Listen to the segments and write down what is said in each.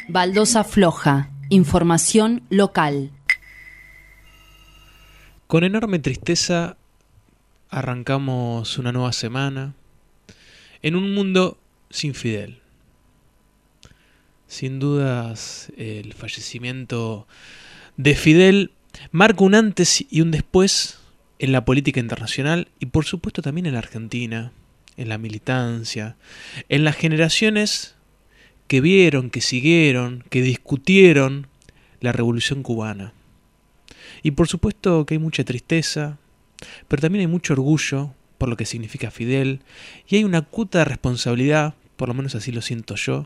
Baldosa floja. Información local. Con enorme tristeza arrancamos una nueva semana en un mundo sin Fidel. Sin dudas, el fallecimiento de Fidel marca un antes y un después en la política internacional y por supuesto también en la Argentina, en la militancia, en las generaciones que vieron, que siguieron, que discutieron la Revolución Cubana. Y por supuesto que hay mucha tristeza, pero también hay mucho orgullo por lo que significa Fidel, y hay una cuota de responsabilidad, por lo menos así lo siento yo,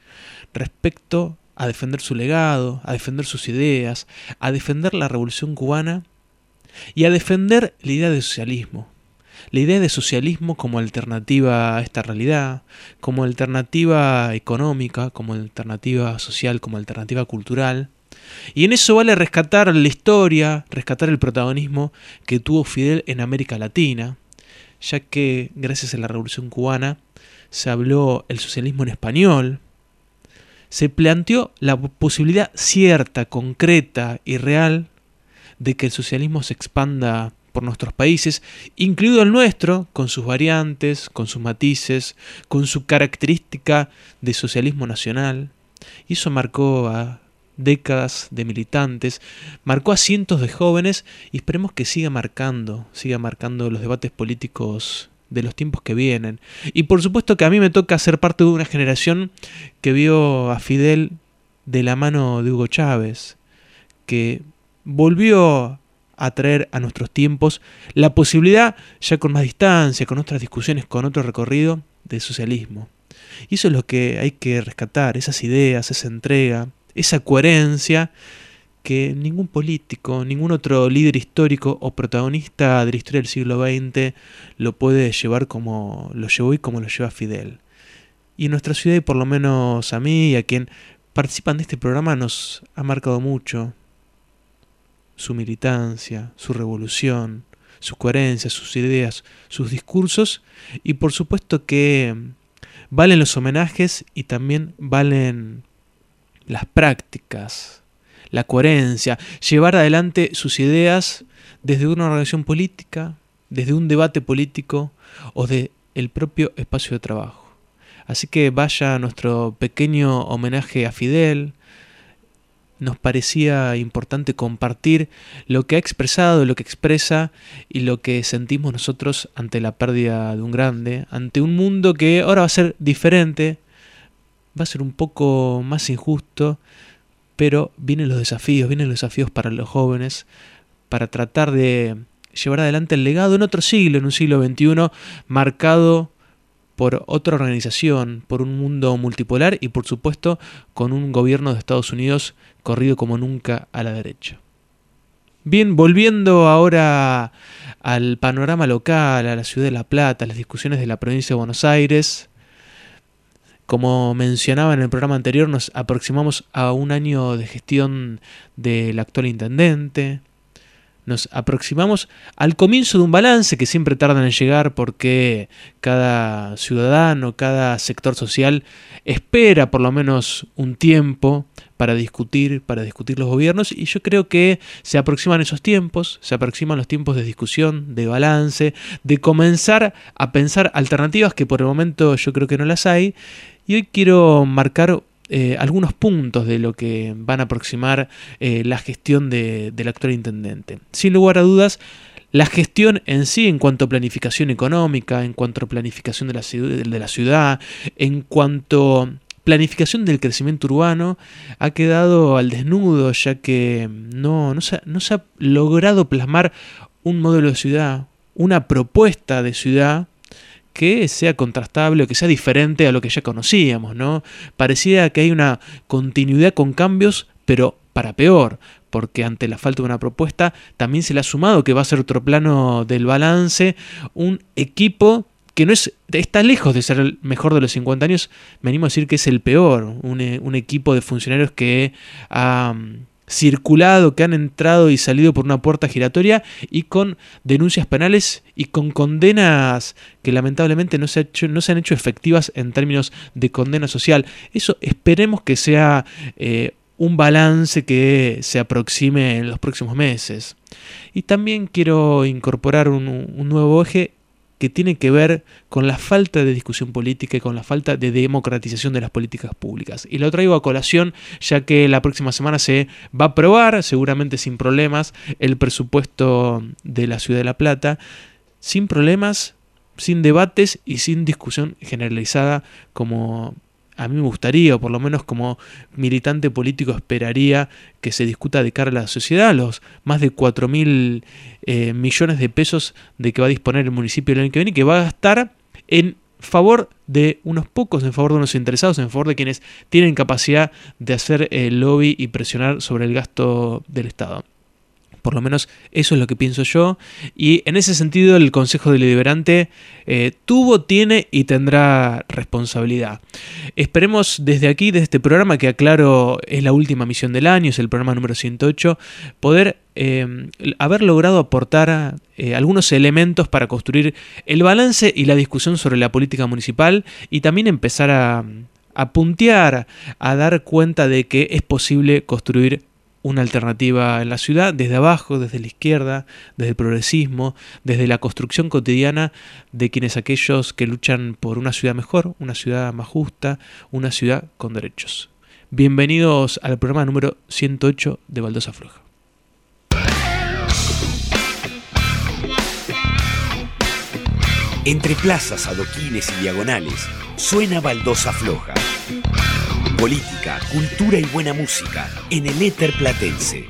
respecto a defender su legado, a defender sus ideas, a defender la Revolución Cubana y a defender la idea de socialismo. La idea de socialismo como alternativa a esta realidad, como alternativa económica, como alternativa social, como alternativa cultural. Y en eso vale rescatar la historia, rescatar el protagonismo que tuvo Fidel en América Latina, ya que gracias a la Revolución Cubana se habló el socialismo en español, se planteó la posibilidad cierta, concreta y real de que el socialismo se expanda por nuestros países, incluido el nuestro, con sus variantes, con sus matices, con su característica de socialismo nacional. Y eso marcó a décadas de militantes, marcó a cientos de jóvenes y esperemos que siga marcando los debates políticos de los tiempos que vienen. Y por supuesto que a mí me toca ser parte de una generación que vio a Fidel de la mano de Hugo Chávez, que volvió a traer a nuestros tiempos la posibilidad, ya con más distancia, con otras discusiones, con otro recorrido, del socialismo. Y eso es lo que hay que rescatar, esas ideas, esa entrega, esa coherencia que ningún político, ningún otro líder histórico o protagonista de la historia del siglo XX lo puede llevar como lo llevó y como lo lleva Fidel. Y en nuestra ciudad, y por lo menos a mí y a quien participan de este programa, nos ha marcado mucho su militancia, su revolución, su coherencia, sus ideas, sus discursos, y por supuesto que valen los homenajes y también valen las prácticas, la coherencia, llevar adelante sus ideas desde una organización política, desde un debate político o desde el propio espacio de trabajo. Así que vaya nuestro pequeño homenaje a Fidel. Nos parecía importante compartir lo que ha expresado, lo que expresa y lo que sentimos nosotros ante la pérdida de un grande, ante un mundo que ahora va a ser diferente, va a ser un poco más injusto, pero vienen los desafíos para los jóvenes, para tratar de llevar adelante el legado en otro siglo, en un siglo XXI marcado por otra organización, por un mundo multipolar y por supuesto con un gobierno de Estados Unidos corrido como nunca a la derecha. Bien, volviendo ahora al panorama local, a la ciudad de La Plata, a las discusiones de la provincia de Buenos Aires. Como mencionaba en el programa anterior, nos aproximamos a un año de gestión del actual intendente. Nos aproximamos al comienzo de un balance que siempre tardan en llegar porque cada ciudadano, cada sector social espera por lo menos un tiempo para discutir los gobiernos, y yo creo que se aproximan esos tiempos, se aproximan los tiempos de discusión, de balance, de comenzar a pensar alternativas que por el momento yo creo que no las hay, y hoy quiero marcar algunos puntos de lo que van a aproximar la gestión del actual intendente. Sin lugar a dudas, la gestión en sí, en cuanto a planificación económica, en cuanto a planificación de la ciudad, en cuanto a planificación del crecimiento urbano, ha quedado al desnudo, ya que no se ha logrado plasmar un modelo de ciudad, una propuesta de ciudad que sea contrastable o que sea diferente a lo que ya conocíamos, ¿no? Parecía que hay una continuidad con cambios, pero para peor, porque ante la falta de una propuesta también se le ha sumado que va a ser otro plano del balance, un equipo que no está lejos de ser el mejor de los 50 años, me animo a decir que es el peor, un equipo de funcionarios que ha circulado, que han entrado y salido por una puerta giratoria y con denuncias penales y con condenas que lamentablemente no se han hecho efectivas en términos de condena social. Eso esperemos que sea un balance que se aproxime en los próximos meses. Y también quiero incorporar un nuevo eje que tiene que ver con la falta de discusión política y con la falta de democratización de las políticas públicas. Y lo traigo a colación ya que la próxima semana se va a aprobar, seguramente sin problemas, el presupuesto de la Ciudad de La Plata, sin problemas, sin debates y sin discusión generalizada como a mí me gustaría, o por lo menos como militante político esperaría que se discuta de cara a la sociedad, los más de 4.000 millones de pesos de que va a disponer el municipio el año que viene, y que va a gastar en favor de unos pocos, en favor de unos interesados, en favor de quienes tienen capacidad de hacer lobby y presionar sobre el gasto del Estado. Por lo menos eso es lo que pienso yo, y en ese sentido el Consejo Deliberante tuvo, tiene y tendrá responsabilidad. Esperemos desde aquí, desde este programa, que aclaro es la última misión del año, es el programa número 108, poder haber logrado aportar algunos elementos para construir el balance y la discusión sobre la política municipal, y también empezar a puntear, a dar cuenta de que es posible construir una alternativa en la ciudad, desde abajo, desde la izquierda, desde el progresismo, desde la construcción cotidiana de quienes aquellos que luchan por una ciudad mejor, una ciudad más justa, una ciudad con derechos. Bienvenidos al programa número 108 de Baldosa Floja. Entre plazas, adoquines y diagonales, suena Baldosa Floja. Política, cultura y buena música en el éter platense.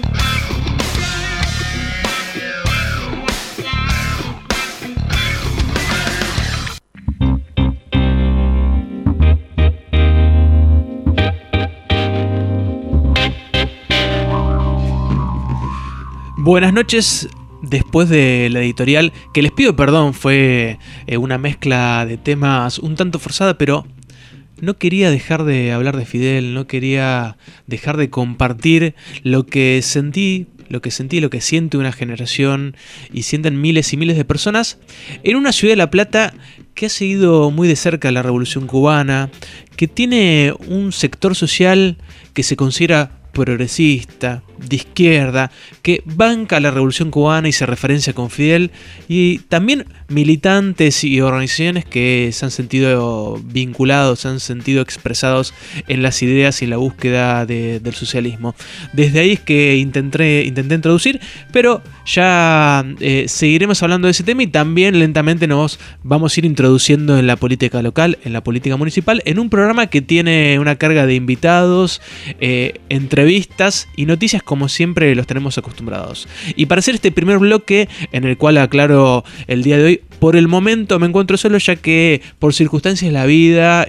Buenas noches. Después de la editorial, que les pido perdón, fue una mezcla de temas un tanto forzada, pero no quería dejar de hablar de Fidel, no quería dejar de compartir lo que sentí, lo que siente una generación y sienten miles y miles de personas en una ciudad de La Plata que ha seguido muy de cerca la Revolución Cubana, que tiene un sector social que se considera progresista, de izquierda, que banca la Revolución Cubana y se referencia con Fidel, y también militantes y organizaciones que se han sentido vinculados, se han sentido expresados en las ideas y en la búsqueda del socialismo. Desde ahí es que intenté introducir, pero ya seguiremos hablando de ese tema, y también lentamente nos vamos a ir introduciendo en la política local, en la política municipal, en un programa que tiene una carga de invitados, entrevistas y noticias como siempre los tenemos acostumbrados. Y para hacer este primer bloque, en el cual aclaro el día de hoy, por el momento me encuentro solo, ya que por circunstancias de la vida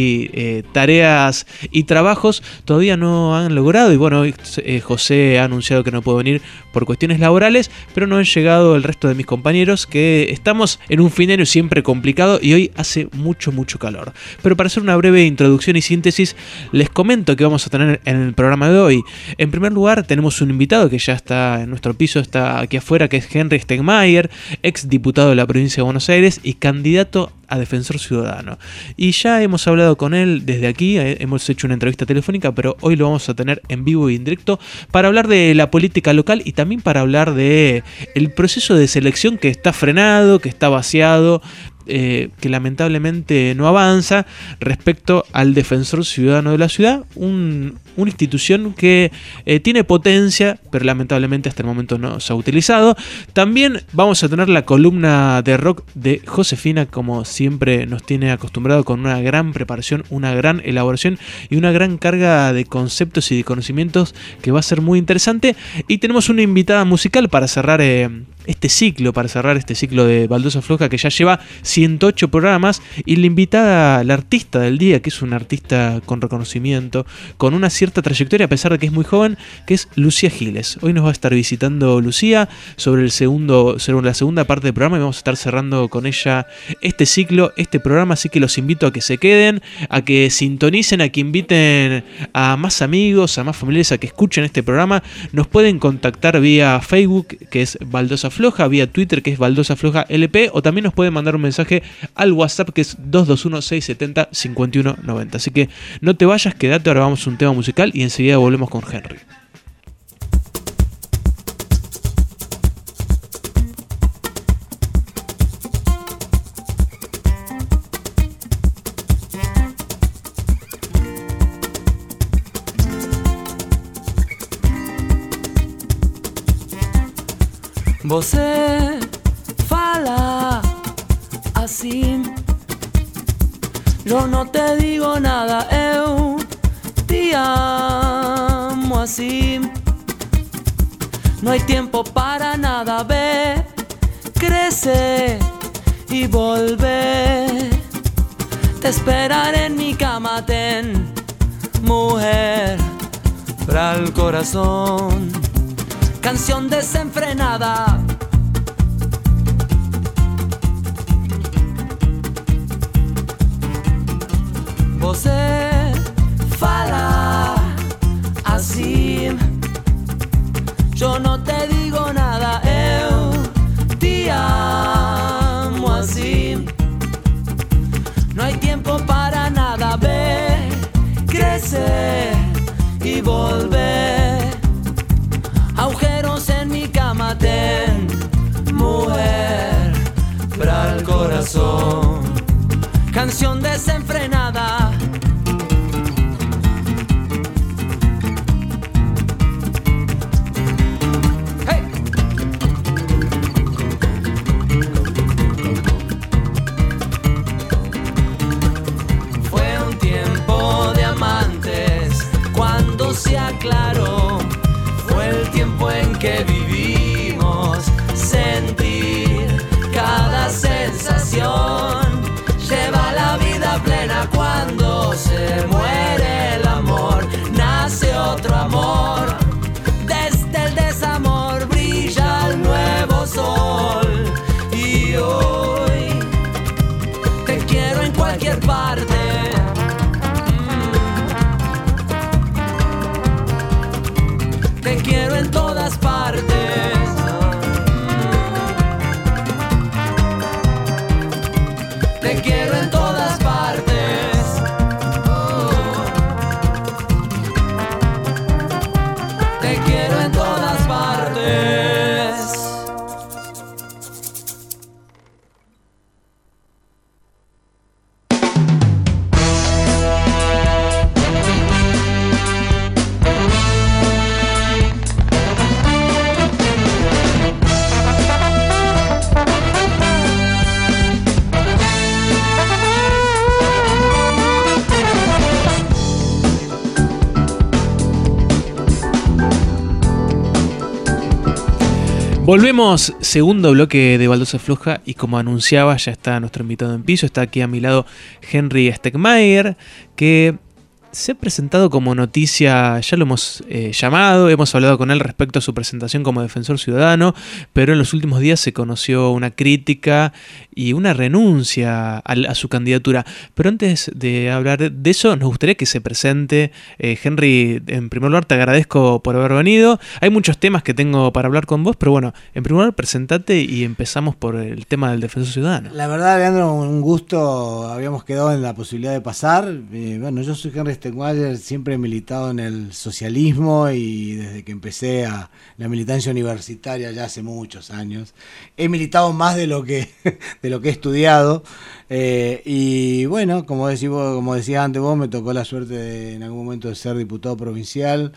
y tareas y trabajos todavía no han logrado, y bueno, José ha anunciado que no puede venir por cuestiones laborales, pero no han llegado el resto de mis compañeros, que estamos en un fin de año siempre complicado y hoy hace mucho calor. Pero para hacer una breve introducción y síntesis, les comento que vamos a tener en el programa de hoy. En primer lugar, tenemos un invitado que ya está en nuestro piso, está aquí afuera, que es Henry Stegmayer, ex diputado de la provincia de Buenos Aires y candidato a defensor ciudadano. Y ya hemos hablado con él desde aquí, hemos hecho una entrevista telefónica, pero hoy lo vamos a tener en vivo y en directo para hablar de la política local y también para hablar de el proceso de selección que está frenado, que está vaciado, que lamentablemente no avanza respecto al defensor ciudadano de la ciudad, una institución que tiene potencia, pero lamentablemente hasta el momento no se ha utilizado. También vamos a tener la columna de rock de Josefina, como siempre nos tiene acostumbrado, con una gran preparación, una gran elaboración y una gran carga de conceptos y de conocimientos que va a ser muy interesante. Y tenemos una invitada musical para cerrar este ciclo, para cerrar este ciclo de Baldosa Floja, que ya lleva 108 programas, y la invitada, la artista del día, que es una artista con reconocimiento, con una cierta trayectoria, a pesar de que es muy joven, que es Lucía Giles. Hoy nos va a estar visitando Lucía sobre la segunda parte del programa, y vamos a estar cerrando con ella este ciclo, este programa, así que los invito a que se queden, a que sintonicen, a que inviten a más amigos, a más familiares a que escuchen este programa. Nos pueden contactar vía Facebook, que es Baldosa Floja, vía Twitter, que es Baldosa Floja LP, o también nos pueden mandar un mensaje al WhatsApp, que es 221-670-5190. Así que no te vayas, quédate, ahora vamos a un tema musical y enseguida volvemos con Henry. Você fala assim, eu não te digo nada, eu te amo assim. No hay tiempo para nada, ve, crece y volver. Te esperaré en mi cama, ten, mujer, para el corazón. Canción desenfrenada. Você fala assim, eu não te digo nada, eu te amo assim. No hay tiempo para nada, ve, crecer y volver. Agujeros en mi cama, ten, mujer, para el corazón. Canción desenfrenada. Hey. Fue un tiempo de amantes cuando se aclaró. Fue el tiempo en que vivimos, sentir cada sensación. Lleva la vida plena cuando se muere el amor. Nace otro amor. Desde el desamor brilla el nuevo sol. Y hoy te quiero en cualquier parte. Te quiero en todas partes. Te quiero en todas partes. Te quiero en todas partes. Volvemos, segundo bloque de Baldosa Floja, y como anunciaba, ya está nuestro invitado en piso. Está aquí a mi lado Henry Stegmaier, que se ha presentado como noticia, ya lo hemos llamado, hemos hablado con él respecto a su presentación como defensor ciudadano, pero en los últimos días se conoció una crítica y una renuncia a su candidatura. Pero antes de hablar de eso, nos gustaría que se presente. Henry, en primer lugar te agradezco por haber venido. Hay muchos temas que tengo para hablar con vos, pero bueno, en primer lugar presentate y empezamos por el tema del defensor ciudadano. La verdad, Leandro, un gusto. Habíamos quedado en la posibilidad de pasar. Bueno, yo soy Henry Stegmaier, siempre he militado en el socialismo y desde que empecé a la militancia universitaria ya hace muchos años. He militado más de lo que he estudiado. Y bueno, como decía antes vos, me tocó la suerte en algún momento de ser diputado provincial.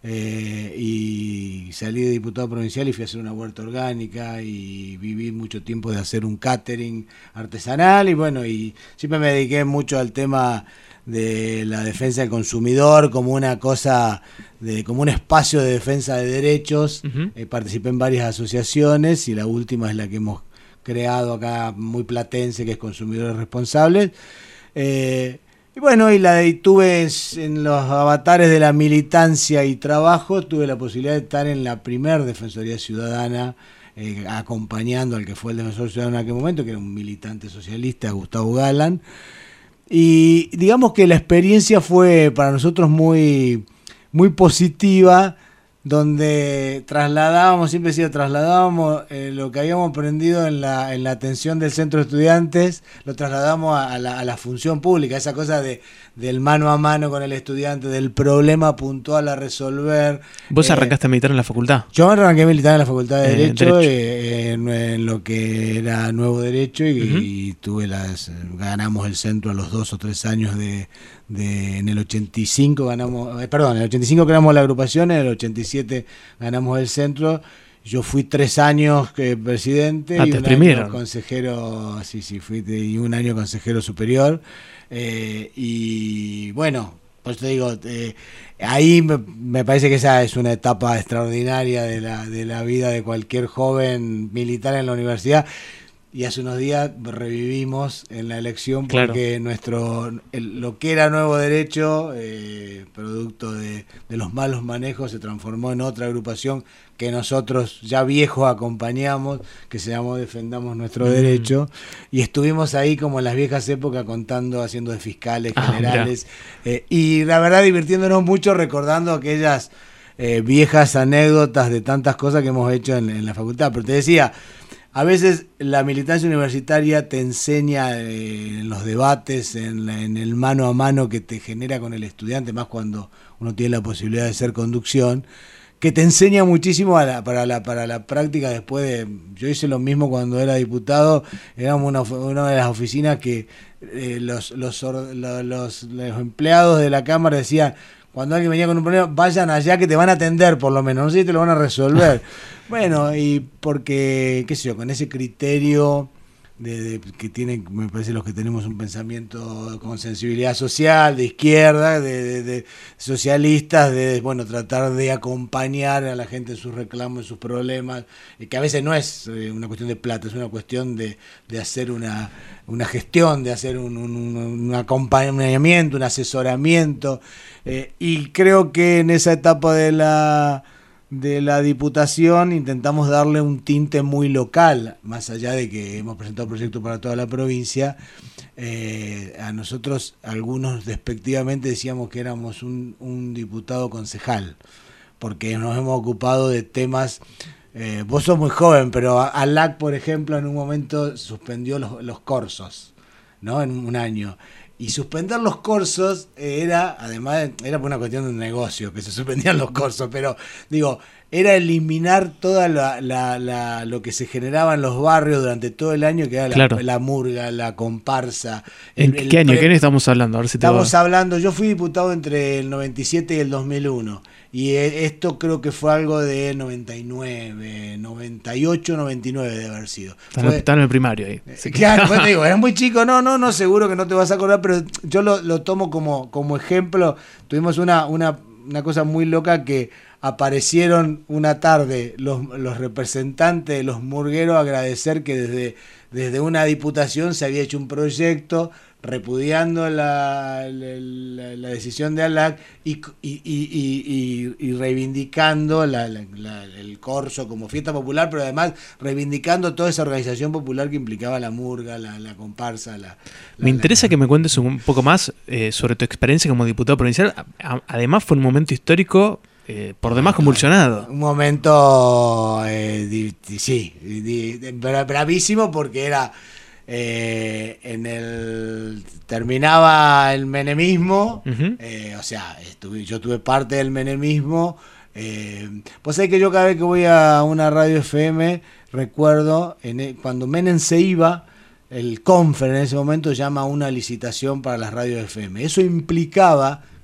Y salí de diputado provincial y fui a hacer una huerta orgánica y viví mucho tiempo de hacer un catering artesanal y bueno, y siempre me dediqué mucho al tema de la defensa del consumidor como una cosa, como un espacio de defensa de derechos. Participé en varias asociaciones y la última es la que hemos creado acá, muy platense, que es Consumidores Responsables. Y bueno, y tuve en los avatares de la militancia y trabajo, tuve la posibilidad de estar en la primer Defensoría Ciudadana, acompañando al que fue el defensor ciudadano en aquel momento, que era un militante socialista, Gustavo Galán. Y digamos que la experiencia fue para nosotros muy, muy positiva, donde trasladábamos lo que habíamos aprendido en la atención del centro de estudiantes, lo trasladamos a la función pública, esa cosa del mano a mano con el estudiante, del problema puntual a resolver. ¿Vos arrancaste a militar en la facultad? Yo arranqué a militar en la Facultad de Derecho. En lo que era Nuevo Derecho y ganamos el centro a los 2 o 3 años en el 85 ganamos, en el 85 creamos la agrupación, en el 87 ganamos el centro. Yo fui 3 años presidente y un año consejero, y un año consejero superior. Y bueno, pues te digo, ahí me parece que esa es una etapa extraordinaria de la vida de cualquier joven militar en la universidad. Y hace unos días revivimos en la elección porque lo que era Nuevo Derecho, producto de los malos manejos, se transformó en otra agrupación que nosotros ya viejos acompañamos, que se llamó Defendamos Nuestro Derecho, y estuvimos ahí como en las viejas épocas haciendo de fiscales generales, y la verdad divirtiéndonos mucho recordando aquellas viejas anécdotas de tantas cosas que hemos hecho en la facultad. Pero te decía, a veces la militancia universitaria te enseña en los debates, en el mano a mano que te genera con el estudiante, más cuando uno tiene la posibilidad de hacer conducción, que te enseña muchísimo para la práctica después yo hice lo mismo cuando era diputado, éramos una de las oficinas que los empleados de la Cámara decían, cuando alguien venía con un problema, vayan allá que te van a atender por lo menos, no sé si te lo van a resolver. Bueno, y porque, qué sé yo, con ese criterio que tienen, me parece, los que tenemos un pensamiento con sensibilidad social, de izquierda, de socialistas, bueno, tratar de acompañar a la gente en sus reclamos, en sus problemas, que a veces no es una cuestión de plata, es una cuestión de hacer una gestión, de hacer un acompañamiento, un asesoramiento, y creo que en esa etapa de la Diputación intentamos darle un tinte muy local, más allá de que hemos presentado proyectos para toda la provincia. A nosotros, algunos despectivamente decíamos que éramos un diputado concejal, porque nos hemos ocupado de temas. Vos sos muy joven, pero ALAC, por ejemplo, en un momento suspendió los cursos, ¿no? En un año. Y suspender los cursos era por una cuestión de un negocio, que se suspendían los cursos, pero digo, era eliminar toda lo que se generaba en los barrios durante todo el año, que era la murga, la comparsa. ¿En qué año? ¿Qué año estamos hablando? A ver si estamos hablando, yo fui diputado entre el 97 y el 2001. Y esto creo que fue algo de 99, 98, 99 de haber sido. Está en el primario ahí. Claro, pues te digo, eras muy chico, no, seguro que no te vas a acordar, pero yo lo tomo como ejemplo. Tuvimos una cosa muy loca que aparecieron una tarde los representantes de los murgueros a agradecer que desde una diputación se había hecho un proyecto repudiando la decisión de ALAC y reivindicando el corso como fiesta popular, pero además reivindicando toda esa organización popular que implicaba la murga, la comparsa. Me interesa que me cuentes un poco más sobre tu experiencia como diputado provincial. Además fue un momento histórico por demás convulsionado. Un momento, bravísimo, porque era... terminaba el menemismo, yo tuve parte del menemismo. Pues sabés que yo cada vez que voy a una radio FM recuerdo cuando Menem se iba, el Confer en ese momento llama a una licitación para las radios FM. Eso implicaba que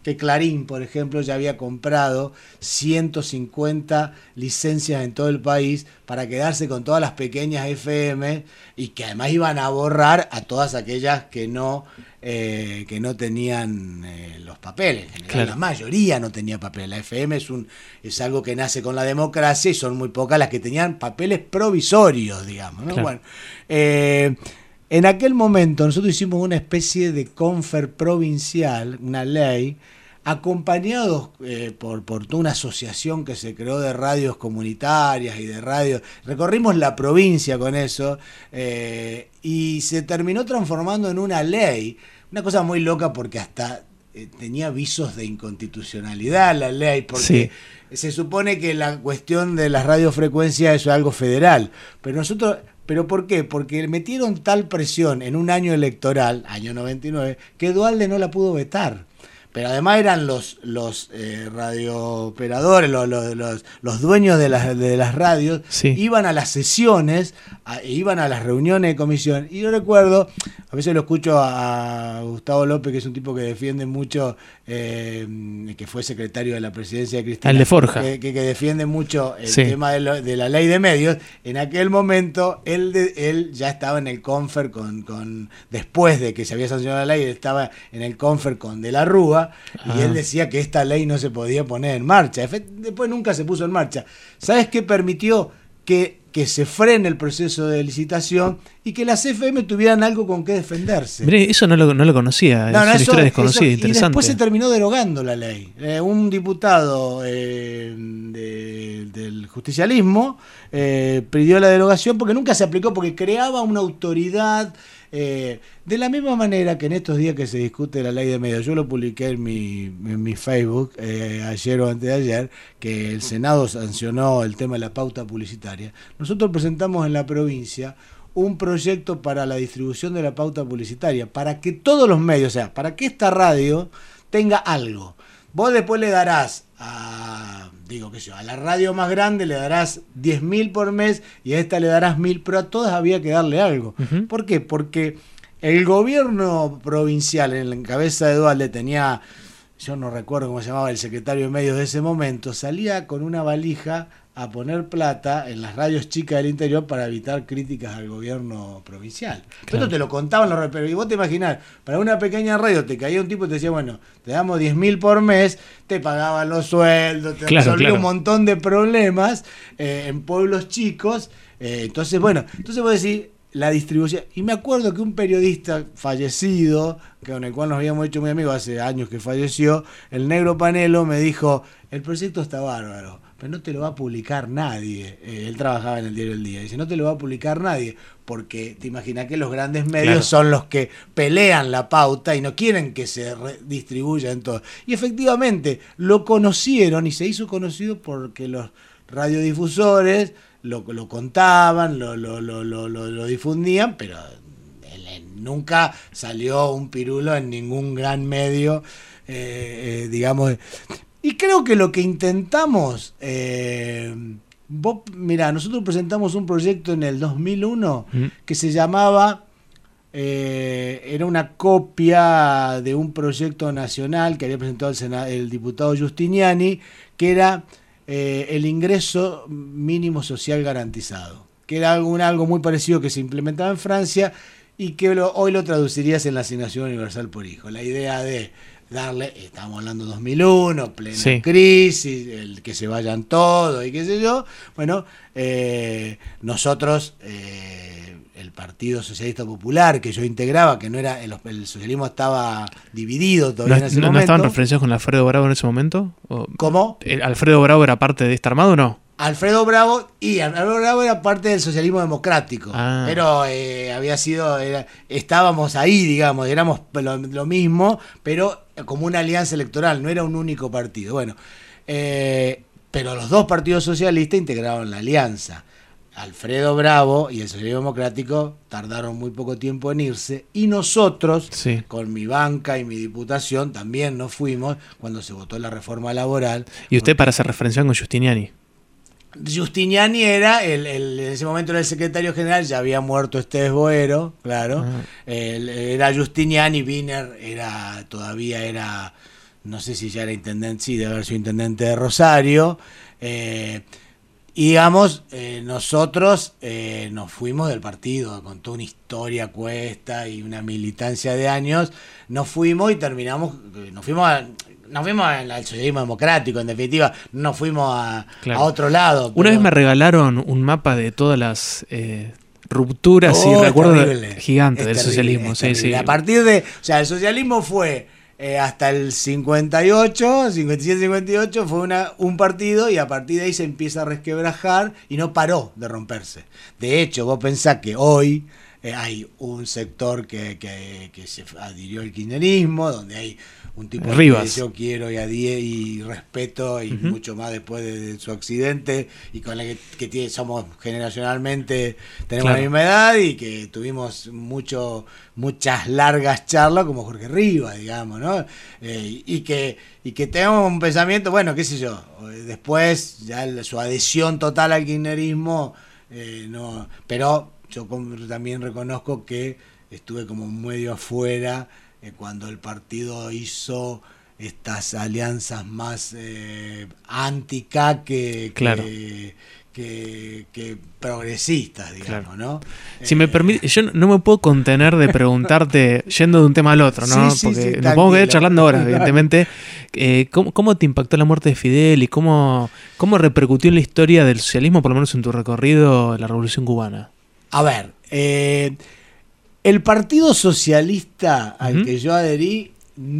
que Clarín, por ejemplo, ya había comprado 150 licencias en todo el país para quedarse con todas las pequeñas FM y que además iban a borrar a todas aquellas que no tenían los papeles. En general, Claro. la mayoría no tenía papeles. La FM es algo que nace con la democracia y son muy pocas las que tenían papeles provisorios, digamos, ¿no? Claro. Bueno, en aquel momento nosotros hicimos una especie de confer provincial, una ley, acompañados por toda una asociación que se creó de radios comunitarias y de radios. Recorrimos la provincia con eso y se terminó transformando en una ley. Una cosa muy loca porque hasta tenía visos de inconstitucionalidad la ley, porque se supone que la cuestión de las radiofrecuencias es algo federal, ¿pero por qué? Porque metieron tal presión en un año electoral, año 99, que Duhalde no la pudo vetar. Pero además eran los radiooperadores, los dueños de las radios, Sí. iban a las sesiones, iban a las reuniones de comisión. Y yo recuerdo, a veces lo escucho a Gustavo López, que es un tipo que defiende mucho, que fue secretario de la presidencia de Cristina. El de Forja. Que defiende mucho el Sí. tema de la ley de medios. En aquel momento, él ya estaba en el confer después de que se había sancionado la ley, él estaba en el confer con De la Rúa, y él decía que esta ley no se podía poner en marcha. Después nunca se puso en marcha. ¿Sabes qué permitió que se frene el proceso de licitación y que las FM tuvieran algo con qué defenderse? Miré, eso no lo conocía, es una historia desconocida, y interesante. después se terminó derogando la ley. Un diputado del justicialismo pidió la derogación porque nunca se aplicó, porque creaba una autoridad. De la misma manera que en estos días que se discute la ley de medios, yo lo publiqué en mi Facebook ayer o antes de ayer, que el Senado sancionó el tema de la pauta publicitaria. Nosotros presentamos en la provincia un proyecto para la distribución de la pauta publicitaria, para que todos los medios, o sea, para que esta radio tenga algo. Vos después le darás a la radio más grande le darás 10.000 por mes y a esta le darás 1.000, pero a todas había que darle algo. Ujú. ¿Por qué? Porque el gobierno provincial en la cabeza de Duhalde tenía, yo no recuerdo cómo se llamaba el secretario de medios de ese momento, salía con una valija a poner plata en las radios chicas del interior para evitar críticas al gobierno provincial. Claro. Esto te lo contaban los reperos. Y vos te imaginás, para una pequeña radio te caía un tipo y te decía, bueno, te damos 10.000 por mes, te pagaban los sueldos, te resolvía un montón de problemas en pueblos chicos. Entonces vos decís, la distribución. Y me acuerdo que un periodista fallecido, con el cual nos habíamos hecho muy amigos hace años que falleció, el Negro Panelo, me dijo, el proyecto está bárbaro, pero no te lo va a publicar nadie. Él trabajaba en el diario El Día. Dice, no te lo va a publicar nadie, porque te imaginas que los grandes medios son los que pelean la pauta y no quieren que se distribuya en todo. Y efectivamente, lo conocieron y se hizo conocido porque los radiodifusores lo contaban, lo difundían, pero nunca salió un pirulo en ningún gran medio, digamos. Y creo que lo que intentamos, nosotros presentamos un proyecto en el 2001 que se llamaba, era una copia de un proyecto nacional que había presentado el diputado Giustiniani, que era el ingreso mínimo social garantizado, que era algo muy parecido que se implementaba en Francia y que hoy lo traducirías en la asignación universal por hijo. La idea de darle, estamos hablando de 2001, plena crisis, el que se vayan todos y qué sé yo. Bueno, nosotros, el Partido Socialista Popular que yo integraba, que no era, el socialismo estaba dividido todavía en ese momento. ¿No estaban referenciados con Alfredo Bravo en ese momento? ¿Cómo? ¿Alfredo Bravo era parte de este armado o no? Alfredo Bravo era parte del socialismo democrático, pero estábamos ahí, digamos, éramos lo mismo, pero como una alianza electoral, no era un único partido. Bueno, pero los dos partidos socialistas integraron la alianza. Alfredo Bravo y el socialismo democrático tardaron muy poco tiempo en irse, y nosotros, con mi banca y mi diputación, también nos fuimos cuando se votó la reforma laboral. ¿Y usted para hacer referencia con Giustiniani? Giustiniani era, en ese momento era el secretario general, ya había muerto Esteves Boero, claro. Era Giustiniani, Wiener todavía era no sé si ya era intendente, sí, debe haber sido intendente de Rosario. Y digamos, nosotros nos fuimos del partido con toda una historia a cuesta y una militancia de años. Nos fuimos y terminamos, nos fuimos al socialismo democrático, en definitiva, no nos fuimos a otro lado. Una vez me regalaron un mapa de todas las rupturas y recuerdos gigantes del socialismo. Sí. A partir de, o sea, el socialismo fue hasta el 58, 57-58 fue un partido, y a partir de ahí se empieza a resquebrajar y no paró de romperse. De hecho, vos pensás que hoy hay un sector que se adhirió al kirchnerismo, donde hay un tipo que yo quiero y respeto, y mucho más después de su accidente, y con la que somos generacionalmente, tenemos la misma edad, y que tuvimos muchas largas charlas, como Jorge Rivas, digamos, ¿no? Y que tenemos un pensamiento, bueno, qué sé yo, después ya su adhesión total al kirchnerismo, no, pero yo también reconozco que estuve como medio afuera cuando el partido hizo estas alianzas más anti-CA que progresistas, digamos, ¿no? Si me permite, yo no me puedo contener de preguntarte, yendo de un tema al otro, ¿no? Porque nos podemos quedar charlando horas, evidentemente. ¿Cómo te impactó la muerte de Fidel y cómo repercutió en la historia del socialismo, por lo menos en tu recorrido en la Revolución Cubana? A ver, el Partido Socialista al que yo adherí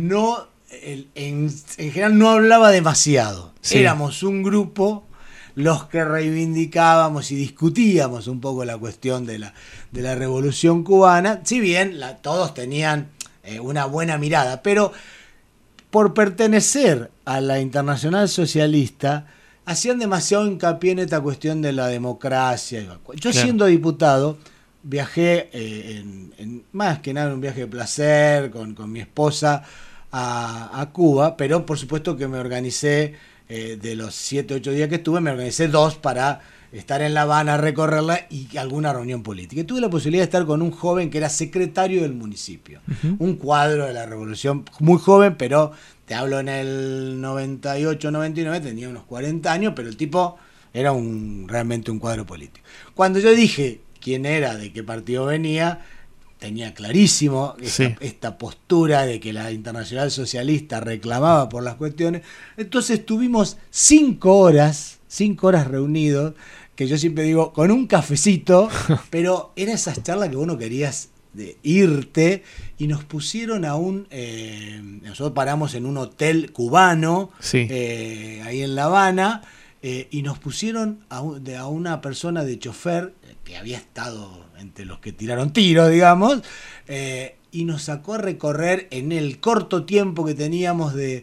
en general no hablaba demasiado. Sí. Éramos un grupo los que reivindicábamos y discutíamos un poco la cuestión de la Revolución Cubana, si bien todos tenían una buena mirada, pero por pertenecer a la Internacional Socialista hacían demasiado hincapié en esta cuestión de la democracia. Yo siendo diputado viajé más que nada en un viaje de placer con mi esposa a Cuba, pero por supuesto que me organicé, de los 7, 8 días que estuve, me organicé 2 para estar en La Habana, recorrerla y alguna reunión política. Y tuve la posibilidad de estar con un joven que era secretario del municipio, un cuadro de la revolución, muy joven, pero te hablo en el 98, 99, tenía unos 40 años, pero el tipo era realmente un cuadro político. Cuando yo dije quién era, de qué partido venía, tenía clarísimo esta postura de que la Internacional Socialista reclamaba por las cuestiones. Entonces estuvimos 5 horas reunidos, que yo siempre digo, con un cafecito, pero era esas charlas que vos no querías irte, y nos pusieron nosotros paramos en un hotel cubano, ahí en La Habana, y nos pusieron a una persona de chofer que había estado entre los que tiraron tiros, digamos, y nos sacó a recorrer en el corto tiempo que teníamos de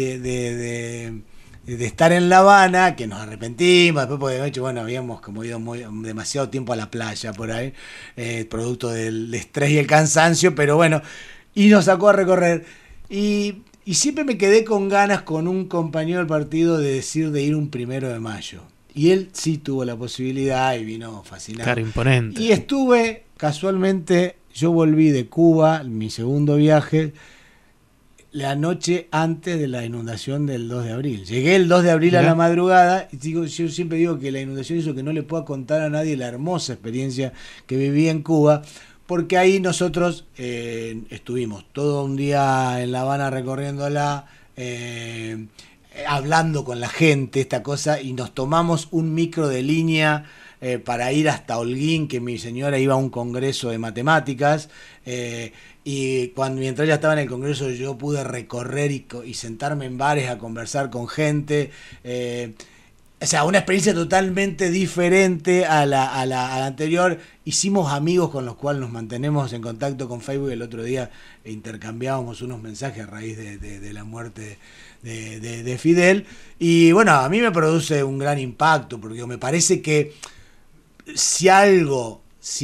estar en La Habana, que nos arrepentimos después, porque de hecho, bueno, habíamos como ido demasiado tiempo a la playa por ahí, producto del estrés y el cansancio, pero bueno, y nos sacó a recorrer. Y siempre me quedé con ganas con un compañero del partido de ir un 1 de mayo. Y él sí tuvo la posibilidad y vino fascinado. Claro, imponente. Y estuve, casualmente, yo volví de Cuba, mi segundo viaje, la noche antes de la inundación del 2 de abril. Llegué el 2 de abril a la madrugada, y yo siempre digo que la inundación hizo que no le pueda contar a nadie la hermosa experiencia que viví en Cuba, porque ahí nosotros estuvimos todo un día en La Habana recorriéndola, hablando con la gente, esta cosa, y nos tomamos un micro de línea para ir hasta Holguín, que mi señora iba a un congreso de matemáticas, y mientras ella estaba en el congreso yo pude recorrer y sentarme en bares a conversar con gente, o sea, una experiencia totalmente diferente a la anterior. Hicimos amigos con los cuales nos mantenemos en contacto con Facebook. El otro día intercambiábamos unos mensajes a raíz de la muerte de Fidel. Y bueno, a mí me produce un gran impacto, porque me parece que si algo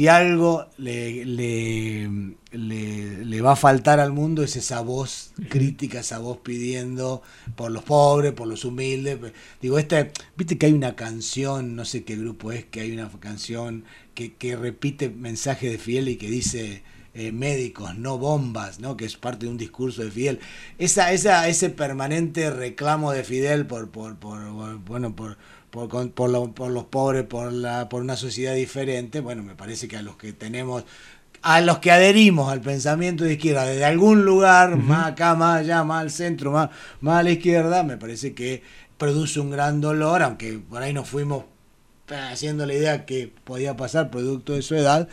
le va a faltar al mundo es esa voz crítica, esa voz pidiendo por los pobres, por los humildes. Digo, viste que hay una canción, no sé qué grupo es, que hay una canción que repite mensaje de Fidel y que dice médicos, no bombas, ¿no? Que es parte de un discurso de Fidel. Ese permanente reclamo de Fidel por los pobres, por una sociedad diferente, bueno, me parece que a los que adherimos al pensamiento de izquierda desde algún lugar, más acá, más allá, más al centro, más a la izquierda, me parece que produce un gran dolor, aunque por ahí nos fuimos haciendo la idea que podía pasar producto de su edad.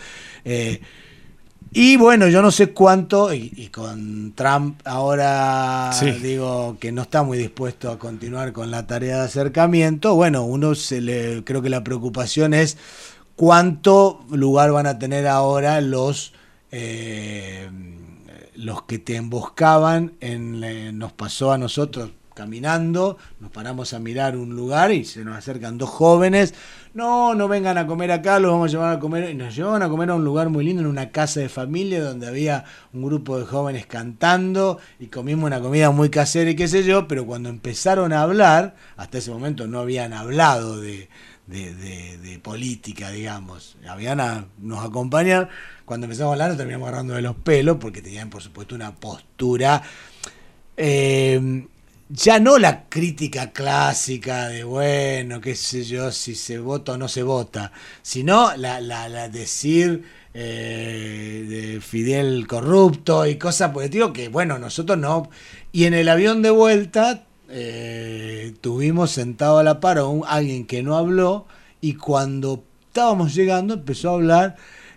Y bueno, yo no sé cuánto, y con Trump ahora digo que no está muy dispuesto a continuar con la tarea de acercamiento, bueno, creo que la preocupación es cuánto lugar van a tener ahora los que te emboscaban, nos pasó a nosotros caminando, nos paramos a mirar un lugar y se nos acercan dos jóvenes, no vengan a comer acá, los vamos a llevar a comer, y nos llevaban a comer a un lugar muy lindo, en una casa de familia donde había un grupo de jóvenes cantando y comimos una comida muy casera y qué sé yo, pero cuando empezaron a hablar, hasta ese momento no habían hablado de política, digamos, nos acompañaron, cuando empezamos a hablar nos terminamos agarrando de los pelos porque tenían por supuesto una postura ya no la crítica clásica de bueno, qué sé yo, si se vota o no se vota, sino la decir de Fidel corrupto y cosas por el estilo que bueno, nosotros no. Y en el avión de vuelta tuvimos sentado a la par a alguien que no habló, y cuando estábamos llegando empezó a hablar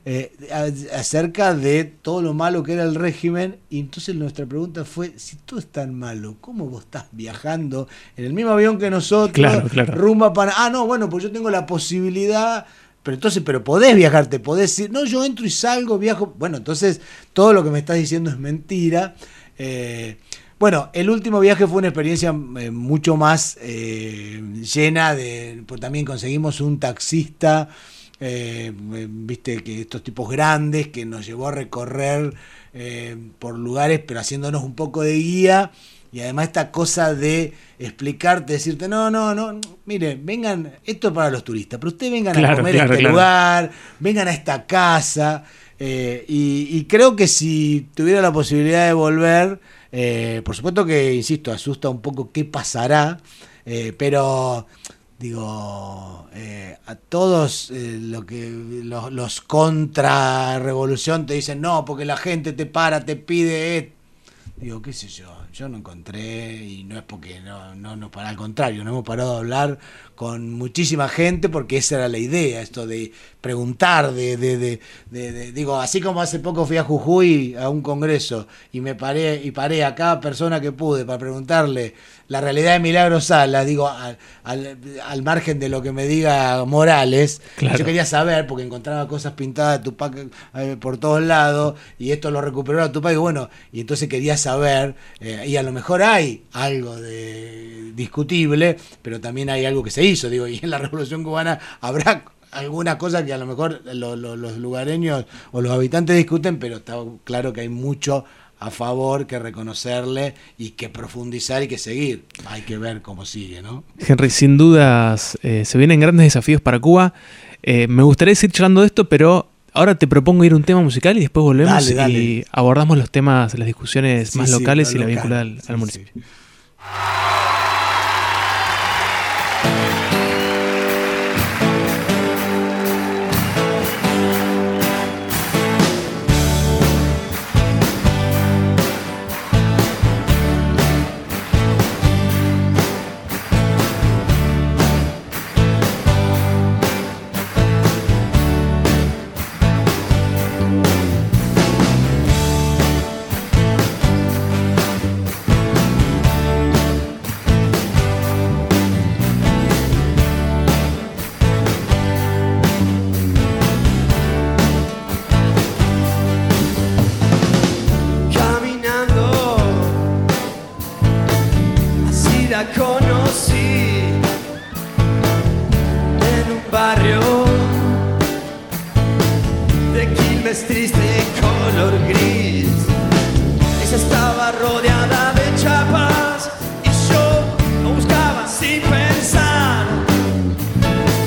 acerca de todo lo malo que era el régimen, y entonces nuestra pregunta fue: si todo es tan malo, ¿cómo vos estás viajando en el mismo avión que nosotros? Claro. Rumbo a Panamá. No, bueno, pues yo tengo la posibilidad, pero podés viajar, te podés ir. No, yo entro y salgo, viajo. Bueno, entonces todo lo que me estás diciendo es mentira. Bueno, el último viaje fue una experiencia mucho más llena pues también conseguimos un taxista, viste, que estos tipos grandes, que nos llevó a recorrer por lugares, pero haciéndonos un poco de guía, y además esta cosa de explicarte, decirte, no, mire, vengan, esto es para los turistas, pero ustedes vengan a comer a este lugar, vengan a esta casa, y creo que si tuviera la posibilidad de volver, por supuesto que, insisto, asusta un poco qué pasará, pero digo, a todos los contra revolución te dicen no, porque la gente te pide, digo, qué sé yo no encontré, y no es porque no para, al contrario, no hemos parado de hablar con muchísima gente, porque esa era la idea, esto de preguntar, digo, así como hace poco fui a Jujuy a un congreso y paré a cada persona que pude para preguntarle la realidad de Milagro Sala, digo, al margen de lo que me diga Morales, claro. Yo quería saber, porque encontraba cosas pintadas de Tupac por todos lados, y esto lo recuperó a Tupac, y bueno, y entonces quería saber, y a lo mejor hay algo de discutible, pero también hay algo que se hizo, digo, y en la Revolución Cubana habrá alguna cosa que a lo mejor los lugareños o los habitantes discuten, pero está claro que hay mucho a favor que reconocerle y que profundizar y que seguir. Hay que ver cómo sigue, ¿no? Henry, sin dudas se vienen grandes desafíos para Cuba. Me gustaría seguir charlando de esto, pero ahora te propongo ir a un tema musical y después volvemos y abordamos los temas, las discusiones más locales y la vinculada al municipio. Sí.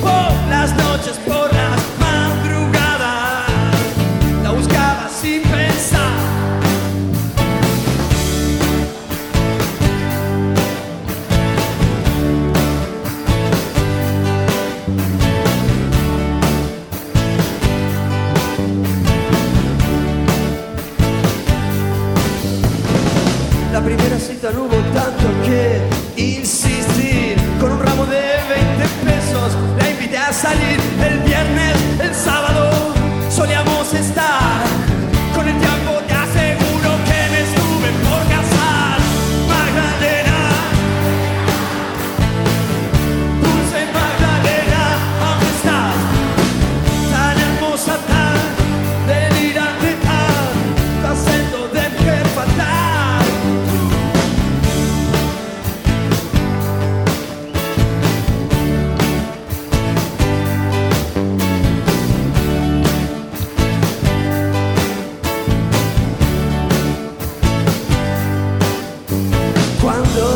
Por las madrugadas, la buscaba sin pensar. salir el viernes, el sábado solíamos estar. Con el tiempo te aseguro que me estuve por casar. Magdalena, dulce Magdalena, ¿dónde estás? Tan hermosa, tan delirante, tan tu acento de mujer fatal. Cuando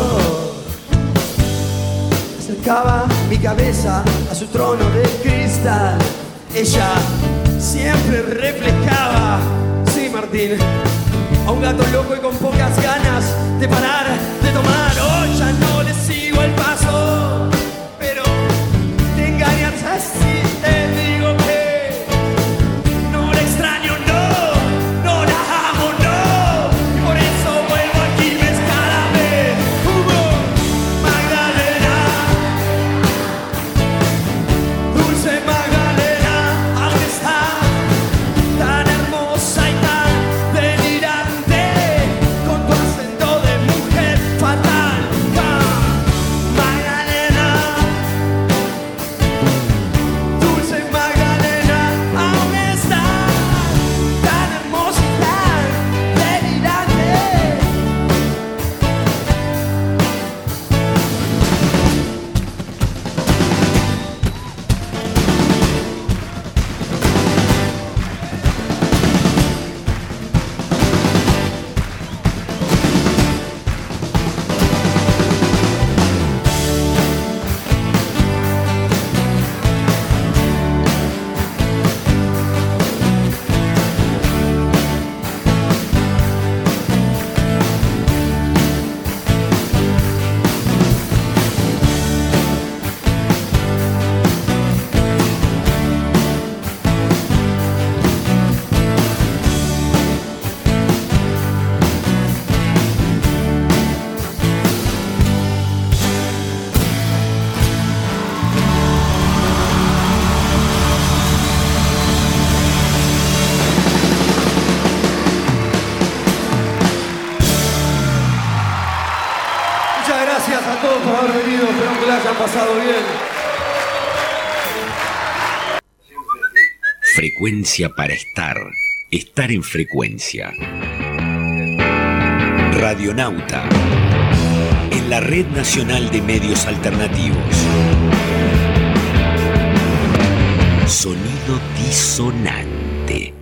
acercaba mi cabeza a su trono de cristal, ella siempre reflejaba, sí Martín, a un gato loco y con pocas ganas de parar, de tomar. Hoy ya no le sigo el paso, pero te engañas así, te digo que no la extraño, no la amo, no, y por eso vuelvo aquí ves cada vez. Magdalena, dulce Magdalena, ¿dónde estás? Tan hermosa y tan delirante, con tu acento de mujer fatal. Magdalena, dulce Magdalena, ¿dónde estás? Tan hermosa y tan delirante. Muchas gracias a todos por haber venido, espero que la hayan pasado bien. Frecuencia para estar. Estar en frecuencia. Radionauta. En la Red Nacional de Medios Alternativos. Sonido disonante.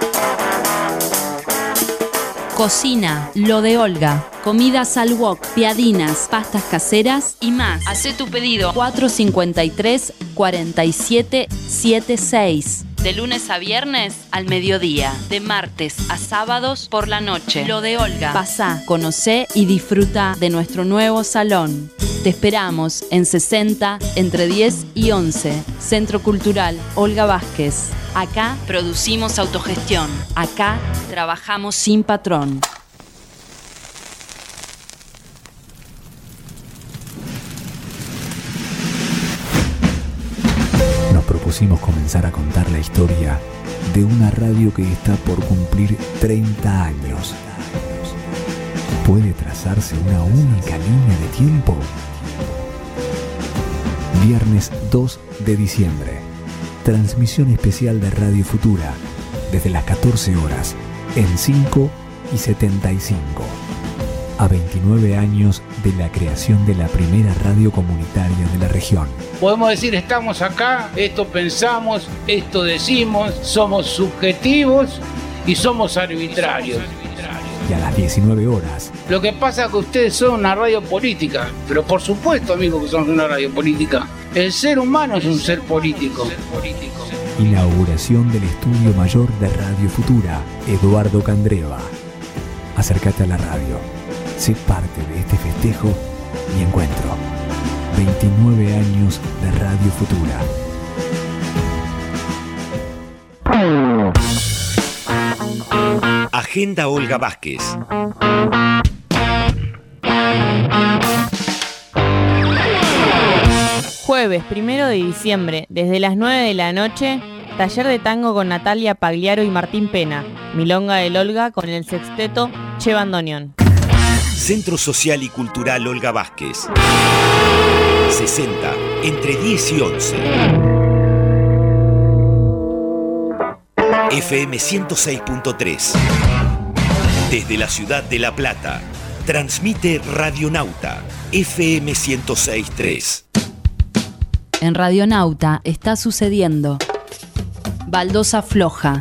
Cocina, lo de Olga. Comidas al wok, piadinas, pastas caseras y más. Hacé tu pedido 453-4776. De lunes a viernes al mediodía. De martes a sábados por la noche. Lo de Olga. Pasá, conocé y disfruta de nuestro nuevo salón. Te esperamos en 60, entre 10 y 11. Centro Cultural Olga Vázquez. Acá producimos autogestión. Acá trabajamos sin patrón. Nos propusimos comenzar a contar la historia de una radio que está por cumplir 30 años. ¿Puede trazarse una única línea de tiempo? Viernes 2 de diciembre. Transmisión especial de Radio Futura desde las 14 horas en 5 y 75. A 29 años de la creación de la primera radio comunitaria de la región. Podemos decir, estamos acá, esto pensamos, esto decimos, somos subjetivos y somos arbitrarios. Y a las 19 horas. Lo que pasa es que ustedes son una radio política, pero por supuesto, amigos, que somos una radio política. El ser humano es un ser político. Inauguración del Estudio Mayor de Radio Futura, Eduardo Candreva. Acércate a la radio. Sé parte de este festejo y encuentro. 29 años de Radio Futura. Agenda Olga Vázquez. Jueves 1 de diciembre, desde las 9 de la noche, taller de tango con Natalia Pagliaro y Martín Pena. Milonga del Olga con el sexteto Che Bandoneón. Centro Social y Cultural Olga Vázquez. 60, entre 10 y 11. FM 106.3. Desde la ciudad de La Plata, transmite Radionauta, FM 106.3. En Radionauta está sucediendo Baldosa Floja.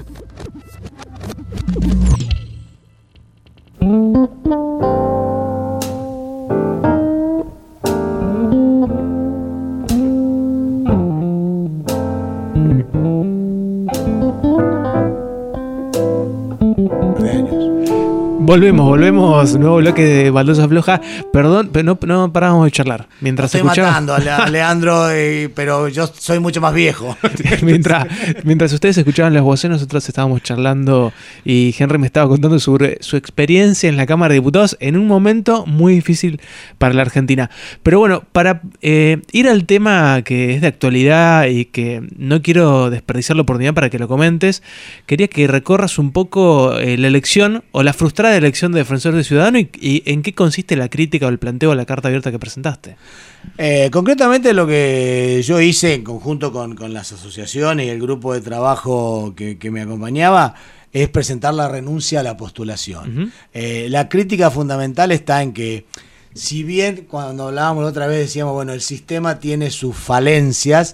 Volvemos, nuevo bloque de Baldosa Floja. Perdón, pero no parábamos de charlar. Mientras estoy matando a Leandro, pero yo soy mucho más viejo. mientras ustedes escuchaban las voces, nosotros estábamos charlando y Henry me estaba contando sobre su experiencia en la Cámara de Diputados en un momento muy difícil para la Argentina. Pero bueno, para ir al tema que es de actualidad y que no quiero desperdiciar la oportunidad para que lo comentes, quería que recorras un poco la elección o la frustrada elección de Defensor del Ciudadano y en qué consiste la crítica o el planteo a la carta abierta que presentaste. Concretamente lo que yo hice en conjunto con las asociaciones y el grupo de trabajo que me acompañaba es presentar la renuncia a la postulación. La crítica fundamental está en que, si bien cuando hablábamos la otra vez decíamos, bueno, el sistema tiene sus falencias,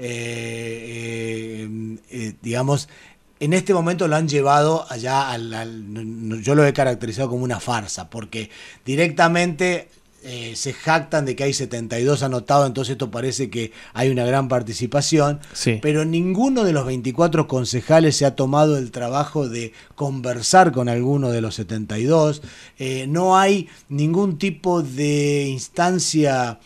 digamos, en este momento lo han llevado allá yo lo he caracterizado como una farsa, porque directamente se jactan de que hay 72 anotados, entonces esto parece que hay una gran participación, sí. Pero ninguno de los 24 concejales se ha tomado el trabajo de conversar con alguno de los 72, no hay ningún tipo de instancia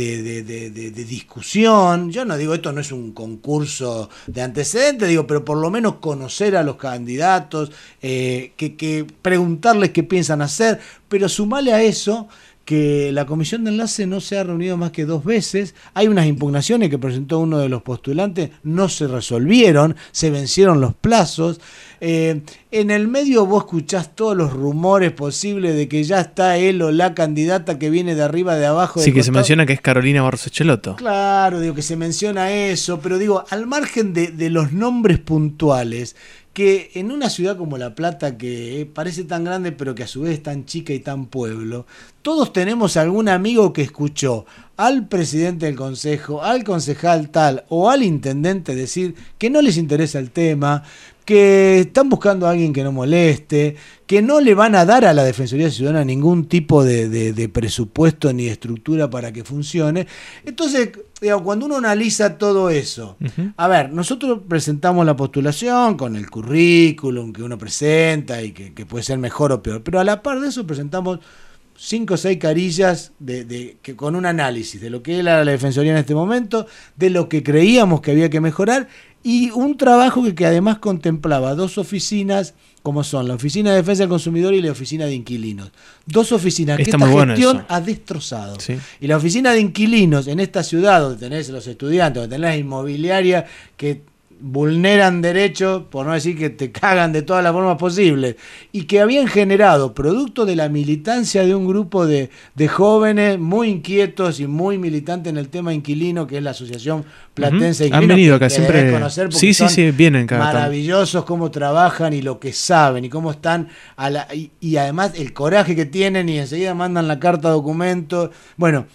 de discusión. Yo no digo, esto no es un concurso de antecedentes, digo, pero por lo menos conocer a los candidatos, que preguntarles qué piensan hacer, pero sumale a eso que la comisión de enlace no se ha reunido más que 2 veces, hay unas impugnaciones que presentó uno de los postulantes, no se resolvieron, se vencieron los plazos. En el medio vos escuchás todos los rumores posibles de que ya está él o la candidata que viene de arriba, de abajo. Sí, que se menciona que es Carolina Borzachelotto. Claro, digo que se menciona eso, pero digo, al margen de los nombres puntuales, que en una ciudad como La Plata, que parece tan grande pero que a su vez es tan chica y tan pueblo, todos tenemos algún amigo que escuchó al presidente del consejo, al concejal tal o al intendente decir que no les interesa el tema, que están buscando a alguien que no moleste, que no le van a dar a la Defensoría Ciudadana ningún tipo de presupuesto ni estructura para que funcione. Entonces, digamos, cuando uno analiza todo eso, a ver, nosotros presentamos la postulación con el currículum que uno presenta y que puede ser mejor o peor, pero a la par de eso presentamos 5 o 6 carillas que con un análisis de lo que era la Defensoría en este momento, de lo que creíamos que había que mejorar, y un trabajo que además contemplaba 2 oficinas, como son la Oficina de Defensa del Consumidor y la Oficina de Inquilinos. 2 oficinas que esta gestión ha destrozado. Sí. Y la Oficina de Inquilinos en esta ciudad, donde tenés los estudiantes, donde tenés las inmobiliarias que vulneran derechos, por no decir que te cagan de todas las formas posibles, y que habían generado, producto de la militancia de un grupo de jóvenes muy inquietos y muy militantes en el tema inquilino, que es la Asociación Platense de Inquilinos. Han venido acá siempre. Conocer porque sí, vienen cada maravillosos cómo trabajan y lo que saben y cómo están y además el coraje que tienen, y enseguida mandan la carta documento. Bueno,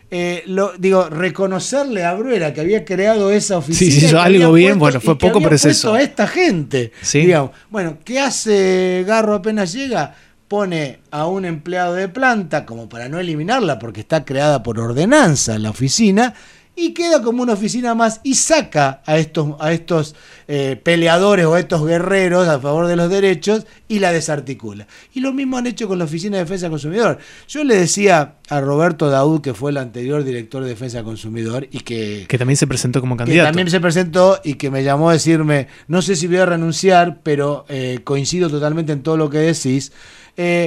reconocerle a Bruera que había creado esa oficina. Sí, hizo algo bien, bueno, fue poco proceso. A esta gente, ¿sí? Digamos, bueno, ¿qué hace Garro apenas llega? Pone a un empleado de planta, como para no eliminarla, porque está creada por ordenanza la oficina, y queda como una oficina más y saca a estos peleadores o a estos guerreros a favor de los derechos y la desarticula. Y lo mismo han hecho con la Oficina de Defensa del Consumidor. Yo le decía a Roberto Daud, que fue el anterior director de Defensa del Consumidor y que también se presentó como candidato. Que también se presentó y que me llamó a decirme, no sé si voy a renunciar, pero coincido totalmente en todo lo que decís.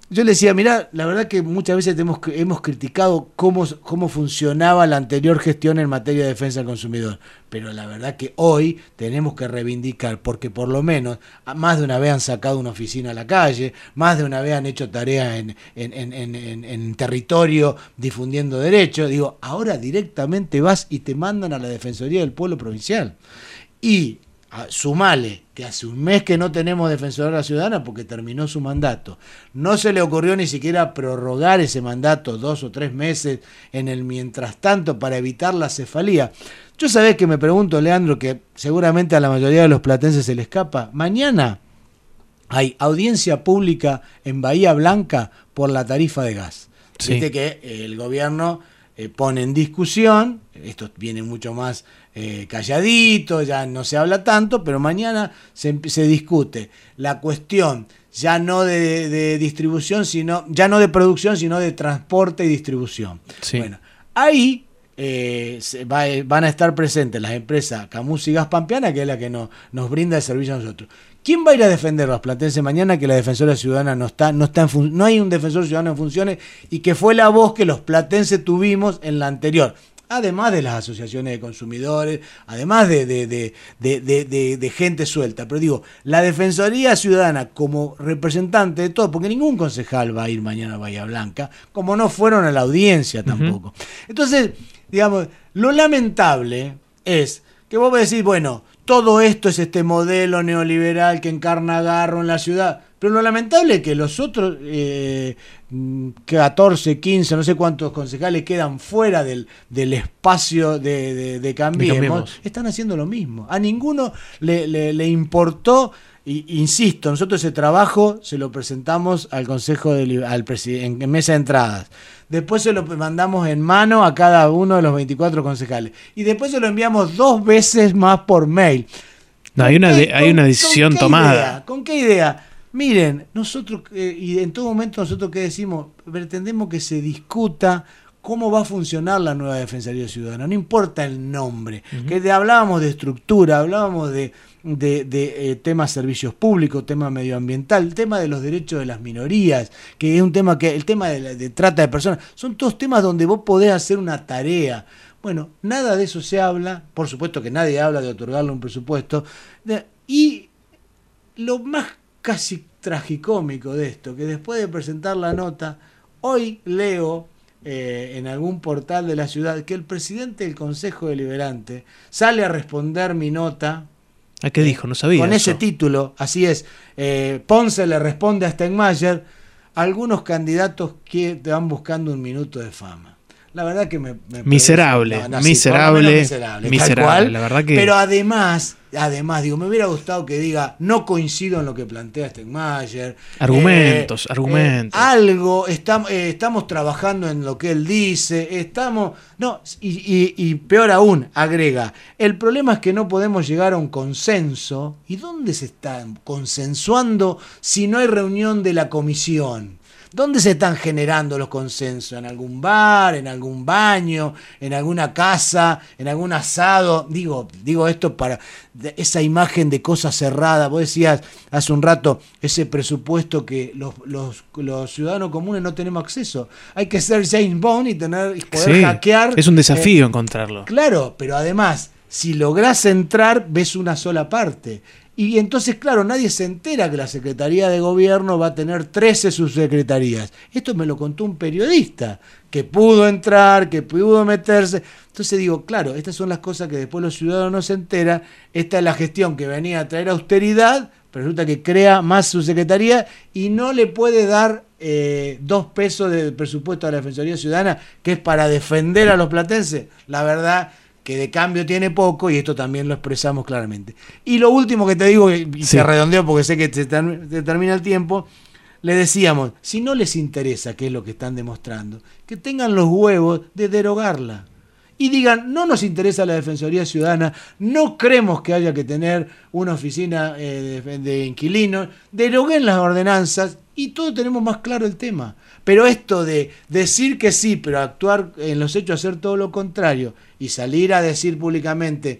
Yo le decía, mirá, la verdad que muchas veces hemos criticado cómo funcionaba la anterior gestión en materia de defensa del consumidor, pero la verdad que hoy tenemos que reivindicar, porque por lo menos más de una vez han sacado una oficina a la calle, más de una vez han hecho tareas en territorio difundiendo derechos. Digo, ahora directamente vas y te mandan a la Defensoría del Pueblo Provincial. Y sumale que hace un mes que no tenemos defensora ciudadana porque terminó su mandato. No se le ocurrió ni siquiera prorrogar ese mandato 2 o 3 meses en el mientras tanto para evitar la cefalía. Yo sabés que me pregunto, Leandro, que seguramente a la mayoría de los platenses se le escapa. Mañana hay audiencia pública en Bahía Blanca por la tarifa de gas. Sí. Viste que el gobierno pone en discusión, esto viene mucho más calladito, ya no se habla tanto, pero mañana se discute la cuestión ya no de distribución, ya no de producción, sino de transporte y distribución. Sí. Bueno, ahí van a estar presentes las empresas Camus y Gas Pampeana, que es la que nos brinda el servicio a nosotros. ¿Quién va a ir a defender a los platenses mañana que la defensora ciudadana no hay un defensor ciudadano en funciones y que fue la voz que los platenses tuvimos en la anterior? Además de las asociaciones de consumidores, además de gente suelta. Pero digo, la Defensoría Ciudadana como representante de todo, porque ningún concejal va a ir mañana a Bahía Blanca, como no fueron a la audiencia tampoco. Uh-huh. Entonces, digamos, lo lamentable es que vos decís, bueno, todo esto es este modelo neoliberal que encarna Garro en la ciudad. Pero lo lamentable es que los otros 14, 15, no sé cuántos concejales quedan fuera del espacio de Cambiemos, están haciendo lo mismo. A ninguno le importó, insisto, nosotros ese trabajo se lo presentamos al Consejo al presidente en mesa de entradas. Después se lo mandamos en mano a cada uno de los 24 concejales. Y después se lo enviamos 2 veces más por mail. No, hay una decisión tomada. ¿Con qué idea? Miren, nosotros, y en todo momento nosotros que decimos, pretendemos que se discuta cómo va a funcionar la nueva Defensoría Ciudadana, no importa el nombre, uh-huh. Que hablábamos de estructura, hablábamos de temas servicios públicos, tema medioambiental, el tema de los derechos de las minorías, que es un tema el tema de trata de personas, son todos temas donde vos podés hacer una tarea. Bueno, nada de eso se habla, por supuesto que nadie habla de otorgarle un presupuesto, y lo más casi tragicómico de esto, que después de presentar la nota, hoy leo en algún portal de la ciudad que el presidente del Consejo Deliberante sale a responder mi nota. ¿A qué dijo? No sabía. Con ese título, así es. Ponce le responde a Steinmeier, algunos candidatos que te van buscando un minuto de fama. La verdad que miserable, miserable, la verdad que. Pero además, digo, me hubiera gustado que diga, no coincido en lo que plantea Steinmeier. Argumentos. Algo, estamos trabajando en lo que él dice, y peor aún, agrega, el problema es que no podemos llegar a un consenso. ¿Y dónde se está consensuando si no hay reunión de la comisión? ¿Dónde se están generando los consensos? ¿En algún bar, en algún baño, en alguna casa, en algún asado? Digo esto para esa imagen de cosa cerrada. Vos decías hace un rato ese presupuesto que los ciudadanos comunes no tenemos acceso. Hay que ser James Bond y poder hackear. Es un desafío encontrarlo. Claro, pero además, si lográs entrar, ves una sola parte. Y entonces, claro, nadie se entera que la Secretaría de Gobierno va a tener 13 subsecretarías. Esto me lo contó un periodista que pudo entrar, que pudo meterse. Entonces digo, claro, estas son las cosas que después los ciudadanos no se enteran. Esta es la gestión que venía a traer austeridad, pero resulta que crea más subsecretaría y no le puede dar 2 pesos de presupuesto a la Defensoría Ciudadana, que es para defender a los platenses. La verdad que de cambio tiene poco, y esto también lo expresamos claramente. Y lo último que te digo, y se redondeo porque sé que se termina el tiempo, le decíamos, si no les interesa qué es lo que están demostrando, que tengan los huevos de derogarla. Y digan, no nos interesa la Defensoría Ciudadana, no creemos que haya que tener una oficina de inquilinos, deroguen las ordenanzas y todos tenemos más claro el tema. Pero esto de decir que sí, pero actuar en los hechos, hacer todo lo contrario, y salir a decir públicamente,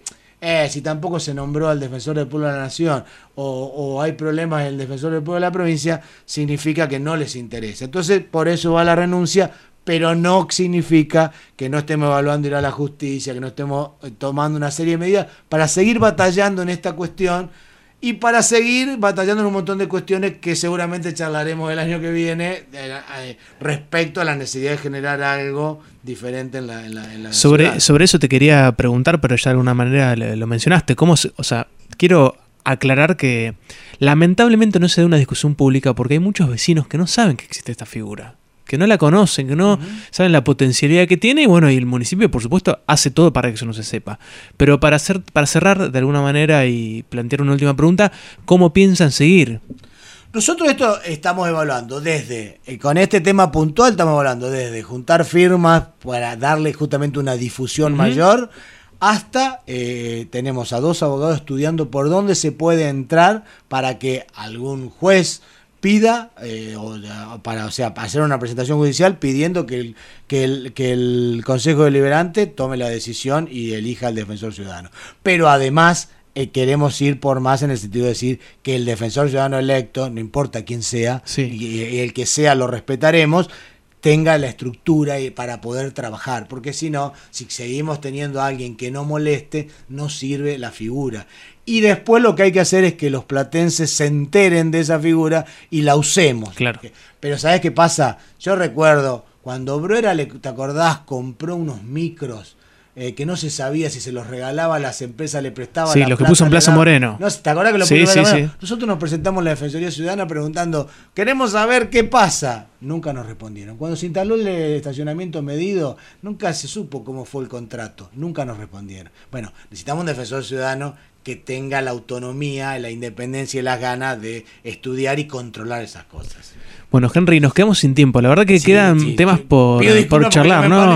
si tampoco se nombró al defensor del pueblo de la nación o hay problemas en el defensor del pueblo de la provincia, significa que no les interesa. Entonces, por eso va la renuncia, pero no significa que no estemos evaluando ir a la justicia, que no estemos tomando una serie de medidas para seguir batallando en esta cuestión y para seguir batallando en un montón de cuestiones que seguramente charlaremos el año que viene respecto a la necesidad de generar algo diferente en la ciudad. Sobre eso te quería preguntar, pero ya de alguna manera lo mencionaste. Quiero aclarar que lamentablemente no se da una discusión pública porque hay muchos vecinos que no saben que existe esta figura, que no la conocen, que no saben la potencialidad que tiene, y bueno, y el municipio, por supuesto, hace todo para que eso no se sepa. Pero para cerrar de alguna manera y plantear una última pregunta, ¿cómo piensan seguir? Nosotros esto estamos evaluando desde, con este tema puntual, estamos evaluando desde juntar firmas para darle justamente una difusión mayor, hasta tenemos a 2 abogados estudiando por dónde se puede entrar para que algún juez pida, para hacer una presentación judicial pidiendo que el Consejo Deliberante tome la decisión y elija al defensor ciudadano. Pero además queremos ir por más en el sentido de decir que el defensor ciudadano electo, no importa quién sea, y el que sea lo respetaremos, tenga la estructura para poder trabajar, porque si no, si seguimos teniendo a alguien que no moleste, no sirve la figura. Y después lo que hay que hacer es que los platenses se enteren de esa figura y la usemos. Claro. Pero ¿sabés qué pasa? Yo recuerdo cuando Bruera, ¿te acordás? Compró unos micros que no se sabía si se los regalaba a las empresas, le prestaba la los que puso en Plaza Moreno. No, ¿te acordás que lo puso en Plaza Moreno? Nosotros nos presentamos en la Defensoría Ciudadana preguntando, queremos saber qué pasa. Nunca nos respondieron. Cuando se instaló el estacionamiento medido, nunca se supo cómo fue el contrato. Nunca nos respondieron. Bueno, necesitamos un defensor ciudadano que tenga la autonomía, la independencia y las ganas de estudiar y controlar esas cosas. Bueno, Henry, nos quedamos sin tiempo. La verdad que quedan temas por charlar, ¿no?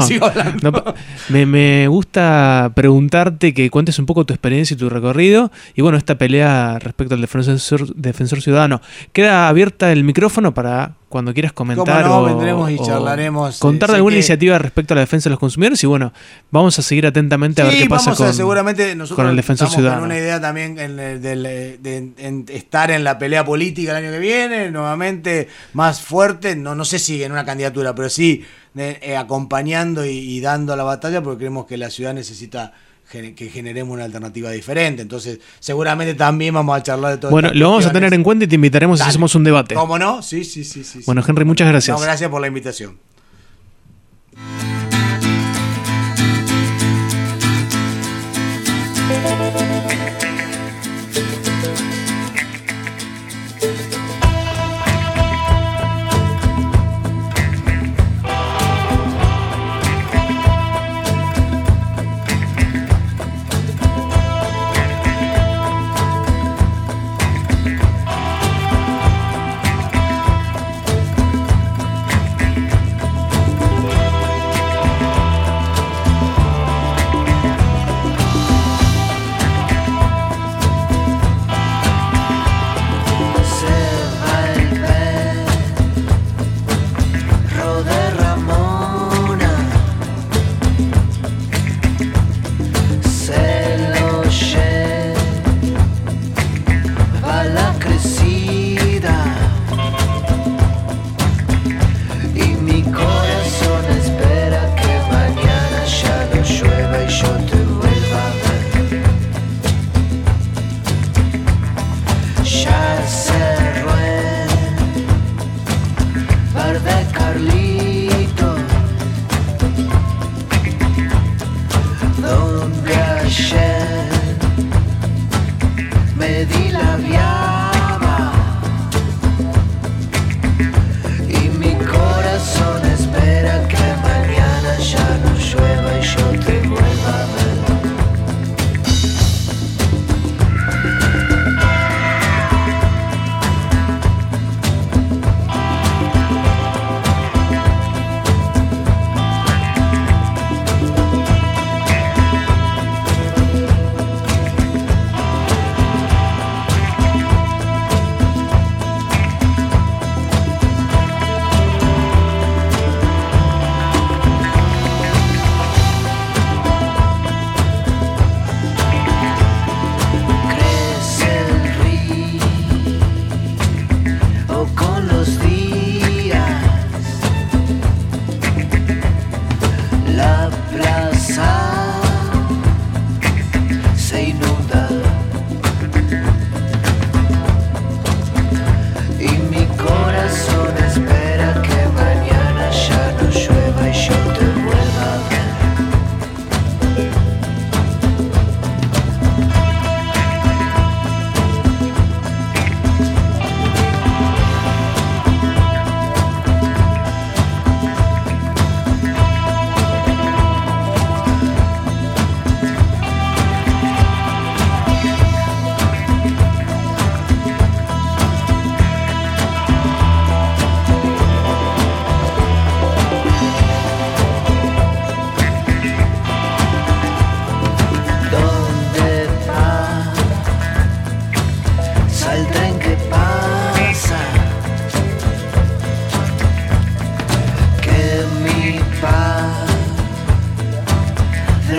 Me gusta preguntarte que cuentes un poco tu experiencia y tu recorrido. Y bueno, esta pelea respecto al defensor ciudadano. Queda abierta el micrófono para cuando quieras comentar vendremos y charlaremos. Contar de alguna iniciativa respecto a la defensa de los consumidores. Y bueno, vamos a seguir atentamente a ver qué pasa seguramente nosotros con el defensor ciudadano. Con una idea también de estar en la pelea política el año que viene, nuevamente más fuerte, no sé si en una candidatura, pero sí acompañando y dando la batalla, porque creemos que la ciudad necesita que generemos una alternativa diferente. Entonces seguramente también vamos a charlar de todo. Bueno, lo vamos a tener en cuenta y te invitaremos si hacemos un debate. ¿Cómo no? Sí. Bueno, Henry, muchas gracias. Gracias por la invitación.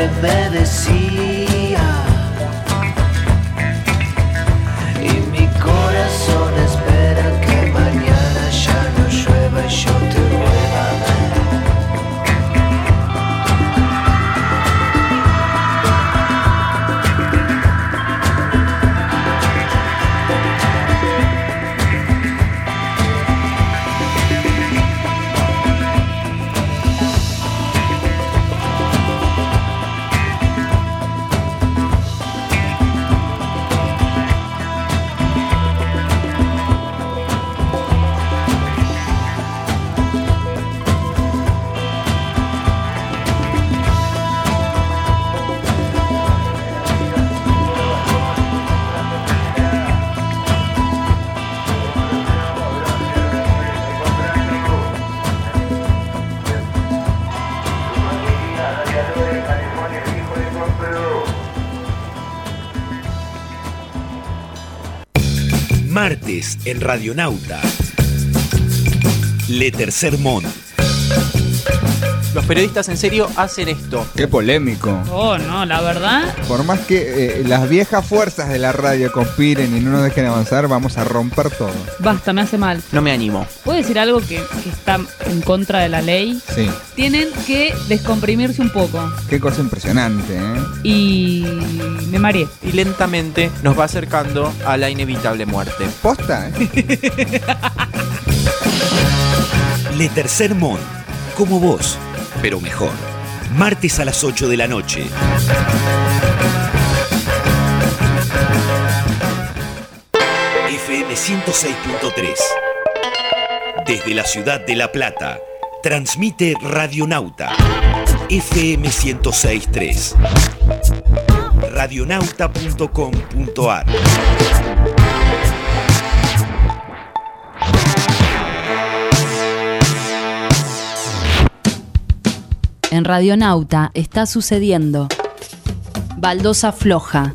me decía, y mi corazón espera que mañana ya no llueva y yo te vuelva a ver. Martes en Radionauta. Le Tercer Mond. Los periodistas en serio hacen esto. Qué polémico. Oh, no, la verdad. Por más que las viejas fuerzas de la radio conspiren y no nos dejen avanzar, vamos a romper todo. Basta, me hace mal. No me animo. ¿Puedo decir algo que está en contra de la ley? Sí. Tienen que descomprimirse un poco. Qué cosa impresionante, ¿eh? Y me mareé. Y lentamente nos va acercando a la inevitable muerte. ¿Posta? Le Tercer Mond. Como vos, pero mejor. Martes a las 8 de la noche. FM 106.3. Desde la ciudad de La Plata, transmite Radionauta. FM 106.3. Radionauta.com.ar. En Radionauta está sucediendo Baldosa Floja.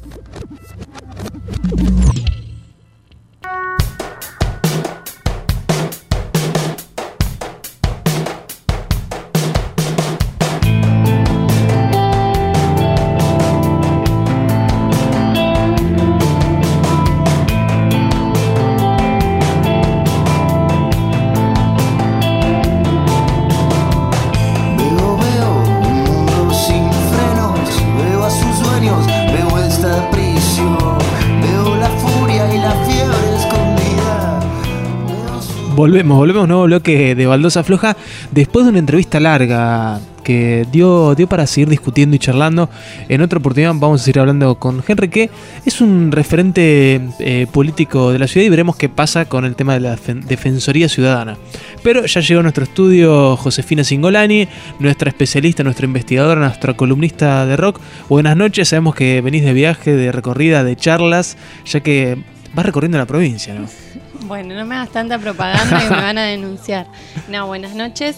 Volvemos, nuevo bloque de Baldosa Floja, después de una entrevista larga que dio para seguir discutiendo y charlando. En otra oportunidad vamos a seguir hablando con Henry, que es un referente político de la ciudad, y veremos qué pasa con el tema de la Defensoría Ciudadana. Pero ya llegó a nuestro estudio Josefina Cingolani, nuestra especialista, nuestra investigadora, nuestra columnista de rock. Buenas noches, sabemos que venís de viaje, de recorrida, de charlas, ya que vas recorriendo la provincia, ¿no? Bueno, no me hagas tanta propaganda que me van a denunciar. No, buenas noches.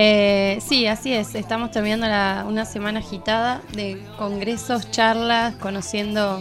Sí, así es. Estamos terminando una semana agitada de congresos, charlas, conociendo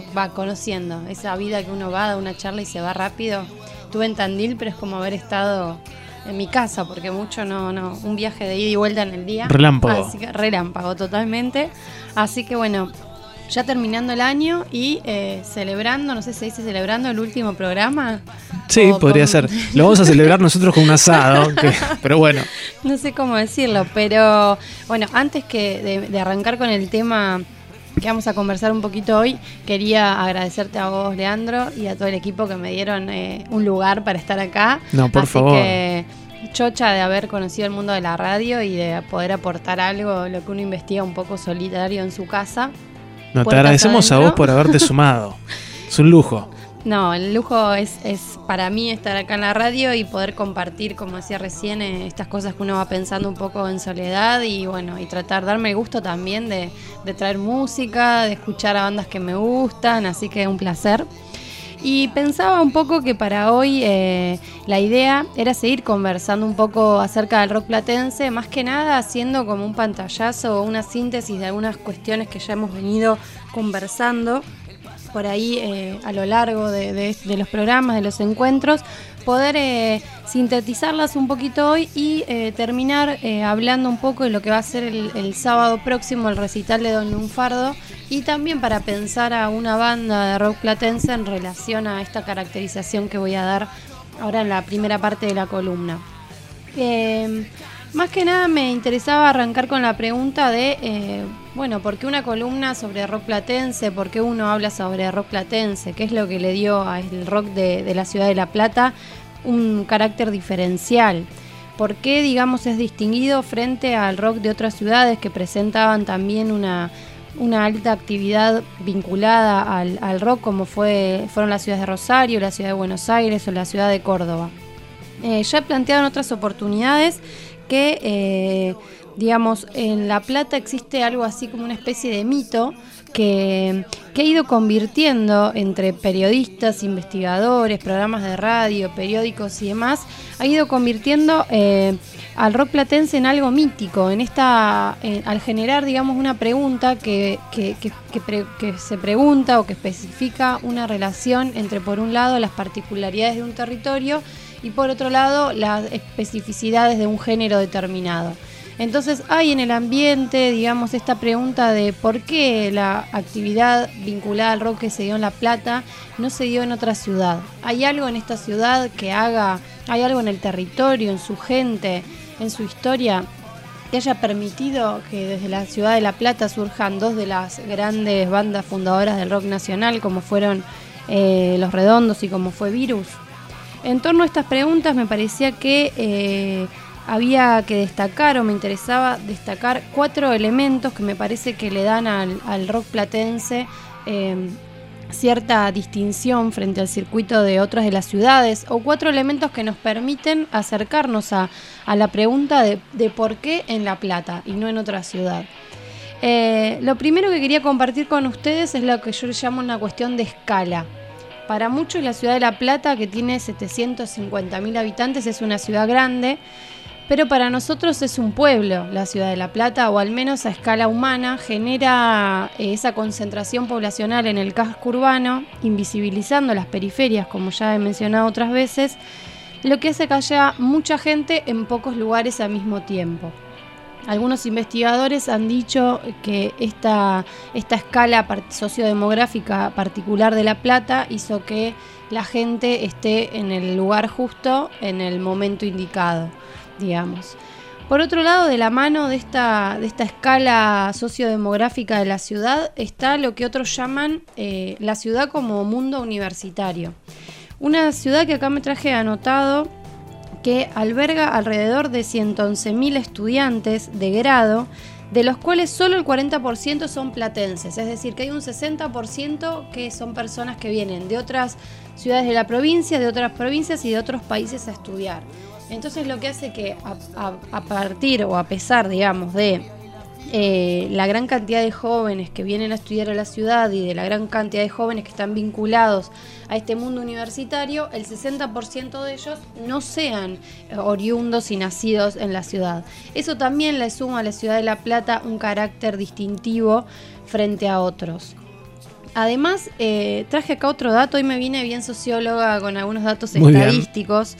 esa vida que uno va, da una charla y se va rápido. Estuve en Tandil, pero es como haber estado en mi casa, porque mucho no, un viaje de ida y vuelta en el día. Relámpago. Así que, relámpago, totalmente. Así que bueno, ya terminando el año y celebrando, no sé si se dice celebrando el último programa. Sí, podría ser. Lo vamos a celebrar nosotros con un asado, pero bueno. No sé cómo decirlo, pero bueno, antes que de arrancar con el tema que vamos a conversar un poquito hoy, quería agradecerte a vos, Leandro, y a todo el equipo que me dieron un lugar para estar acá. No, por favor. Así que chocha de haber conocido el mundo de la radio y de poder aportar algo, lo que uno investiga un poco solitario en su casa. No, te agradecemos a vos por haberte sumado. Es un lujo. No, el lujo es para mí estar acá en la radio y poder compartir, como decía recién, estas cosas que uno va pensando un poco en soledad y bueno, y tratar de darme el gusto también de traer música, de escuchar a bandas que me gustan, así que un placer. Y pensaba un poco que para hoy la idea era seguir conversando un poco acerca del rock platense, más que nada haciendo como un pantallazo o una síntesis de algunas cuestiones que ya hemos venido conversando por ahí a lo largo de los programas, de los encuentros, poder sintetizarlas un poquito hoy y terminar hablando un poco de lo que va a ser el sábado próximo, el recital de Don Lunfardo, y también para pensar a una banda de rock platense en relación a esta caracterización que voy a dar ahora en la primera parte de la columna. Más que nada me interesaba arrancar con la pregunta de, ¿por qué una columna sobre rock platense? ¿Por qué uno habla sobre rock platense? ¿Qué es lo que le dio al rock de la ciudad de La Plata un carácter diferencial? ¿Por qué, digamos, es distinguido frente al rock de otras ciudades que presentaban también una alta actividad vinculada al rock, como fueron las ciudades de Rosario, la ciudad de Buenos Aires o la ciudad de Córdoba? Ya he planteado en otras oportunidades que, en La Plata existe algo así como una especie de mito que ha ido convirtiendo entre periodistas, investigadores, programas de radio, periódicos y demás, ha ido convirtiendo al rock platense en algo mítico, al generar, una pregunta que se pregunta o que especifica una relación entre, por un lado, las particularidades de un territorio y por otro lado las especificidades de un género determinado. Entonces hay en el ambiente, esta pregunta de por qué la actividad vinculada al rock que se dio en La Plata no se dio en otra ciudad. ¿Hay algo en esta ciudad hay algo en el territorio, en su gente, en su historia, que haya permitido que desde la ciudad de La Plata surjan dos de las grandes bandas fundadoras del rock nacional, como fueron Los Redondos y como fue Virus? En torno a estas preguntas me parecía que había que destacar, o me interesaba destacar, 4 elementos que me parece que le dan al rock platense cierta distinción frente al circuito de otras de las ciudades, o 4 elementos que nos permiten acercarnos a la pregunta de por qué en La Plata y no en otra ciudad. Lo primero que quería compartir con ustedes es lo que yo llamo una cuestión de escala. Para muchos la ciudad de La Plata, que tiene 750.000 habitantes, es una ciudad grande, pero para nosotros es un pueblo la ciudad de La Plata, o al menos a escala humana, genera esa concentración poblacional en el casco urbano, invisibilizando las periferias, como ya he mencionado otras veces, lo que hace que haya mucha gente en pocos lugares al mismo tiempo. Algunos investigadores han dicho que esta escala sociodemográfica particular de La Plata hizo que la gente esté en el lugar justo, en el momento indicado, digamos. Por otro lado, de la mano de esta escala sociodemográfica de la ciudad está lo que otros llaman la ciudad como mundo universitario. Una ciudad que acá me traje anotado, que alberga alrededor de 111.000 estudiantes de grado, de los cuales solo el 40% son platenses, es decir, que hay un 60% que son personas que vienen de otras ciudades de la provincia, de otras provincias y de otros países a estudiar. Entonces lo que hace que a partir o a pesar, de la gran cantidad de jóvenes que vienen a estudiar a la ciudad y de la gran cantidad de jóvenes que están vinculados a este mundo universitario, el 60% de ellos no sean oriundos y nacidos en la ciudad. Eso también le suma a la ciudad de La Plata un carácter distintivo frente a otros. Además, traje acá otro dato, hoy me vine bien socióloga con algunos datos estadísticos.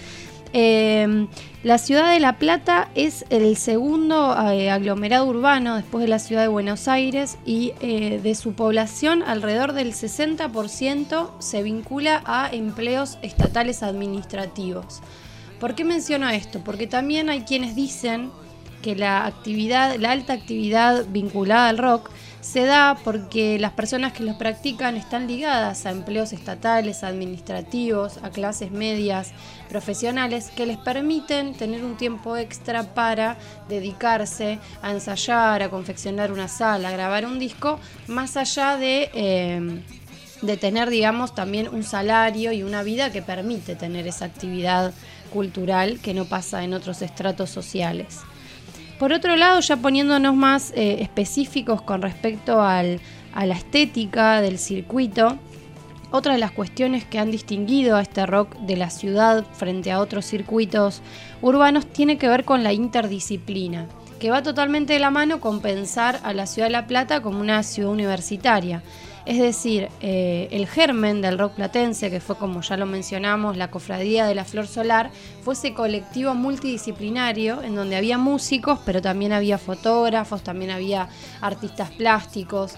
La ciudad de La Plata es el segundo aglomerado urbano después de la ciudad de Buenos Aires y de su población alrededor del 60% se vincula a empleos estatales administrativos. ¿Por qué menciono esto? Porque también hay quienes dicen que la alta actividad vinculada al rock se da porque las personas que los practican están ligadas a empleos estatales, administrativos, a clases medias, profesionales, que les permiten tener un tiempo extra para dedicarse a ensayar, a confeccionar una sala, a grabar un disco, más allá de tener, también un salario y una vida que permite tener esa actividad cultural que no pasa en otros estratos sociales. Por otro lado, ya poniéndonos más específicos con respecto a la estética del circuito, otra de las cuestiones que han distinguido a este rock de la ciudad frente a otros circuitos urbanos tiene que ver con la interdisciplina, que va totalmente de la mano con pensar a la ciudad de La Plata como una ciudad universitaria. Es decir, el germen del rock platense, que fue, como ya lo mencionamos, la Cofradía de la Flor Solar, fue ese colectivo multidisciplinario en donde había músicos, pero también había fotógrafos, también había artistas plásticos.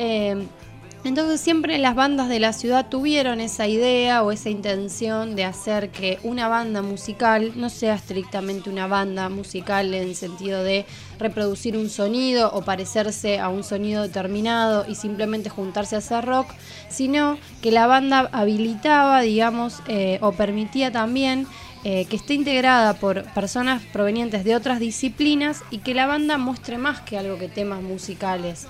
Entonces siempre las bandas de la ciudad tuvieron esa idea o esa intención de hacer que una banda musical no sea estrictamente una banda musical en el sentido de reproducir un sonido o parecerse a un sonido determinado y simplemente juntarse a hacer rock, sino que la banda habilitaba, digamos, o permitía también que esté integrada por personas provenientes de otras disciplinas y que la banda muestre más que algo que temas musicales.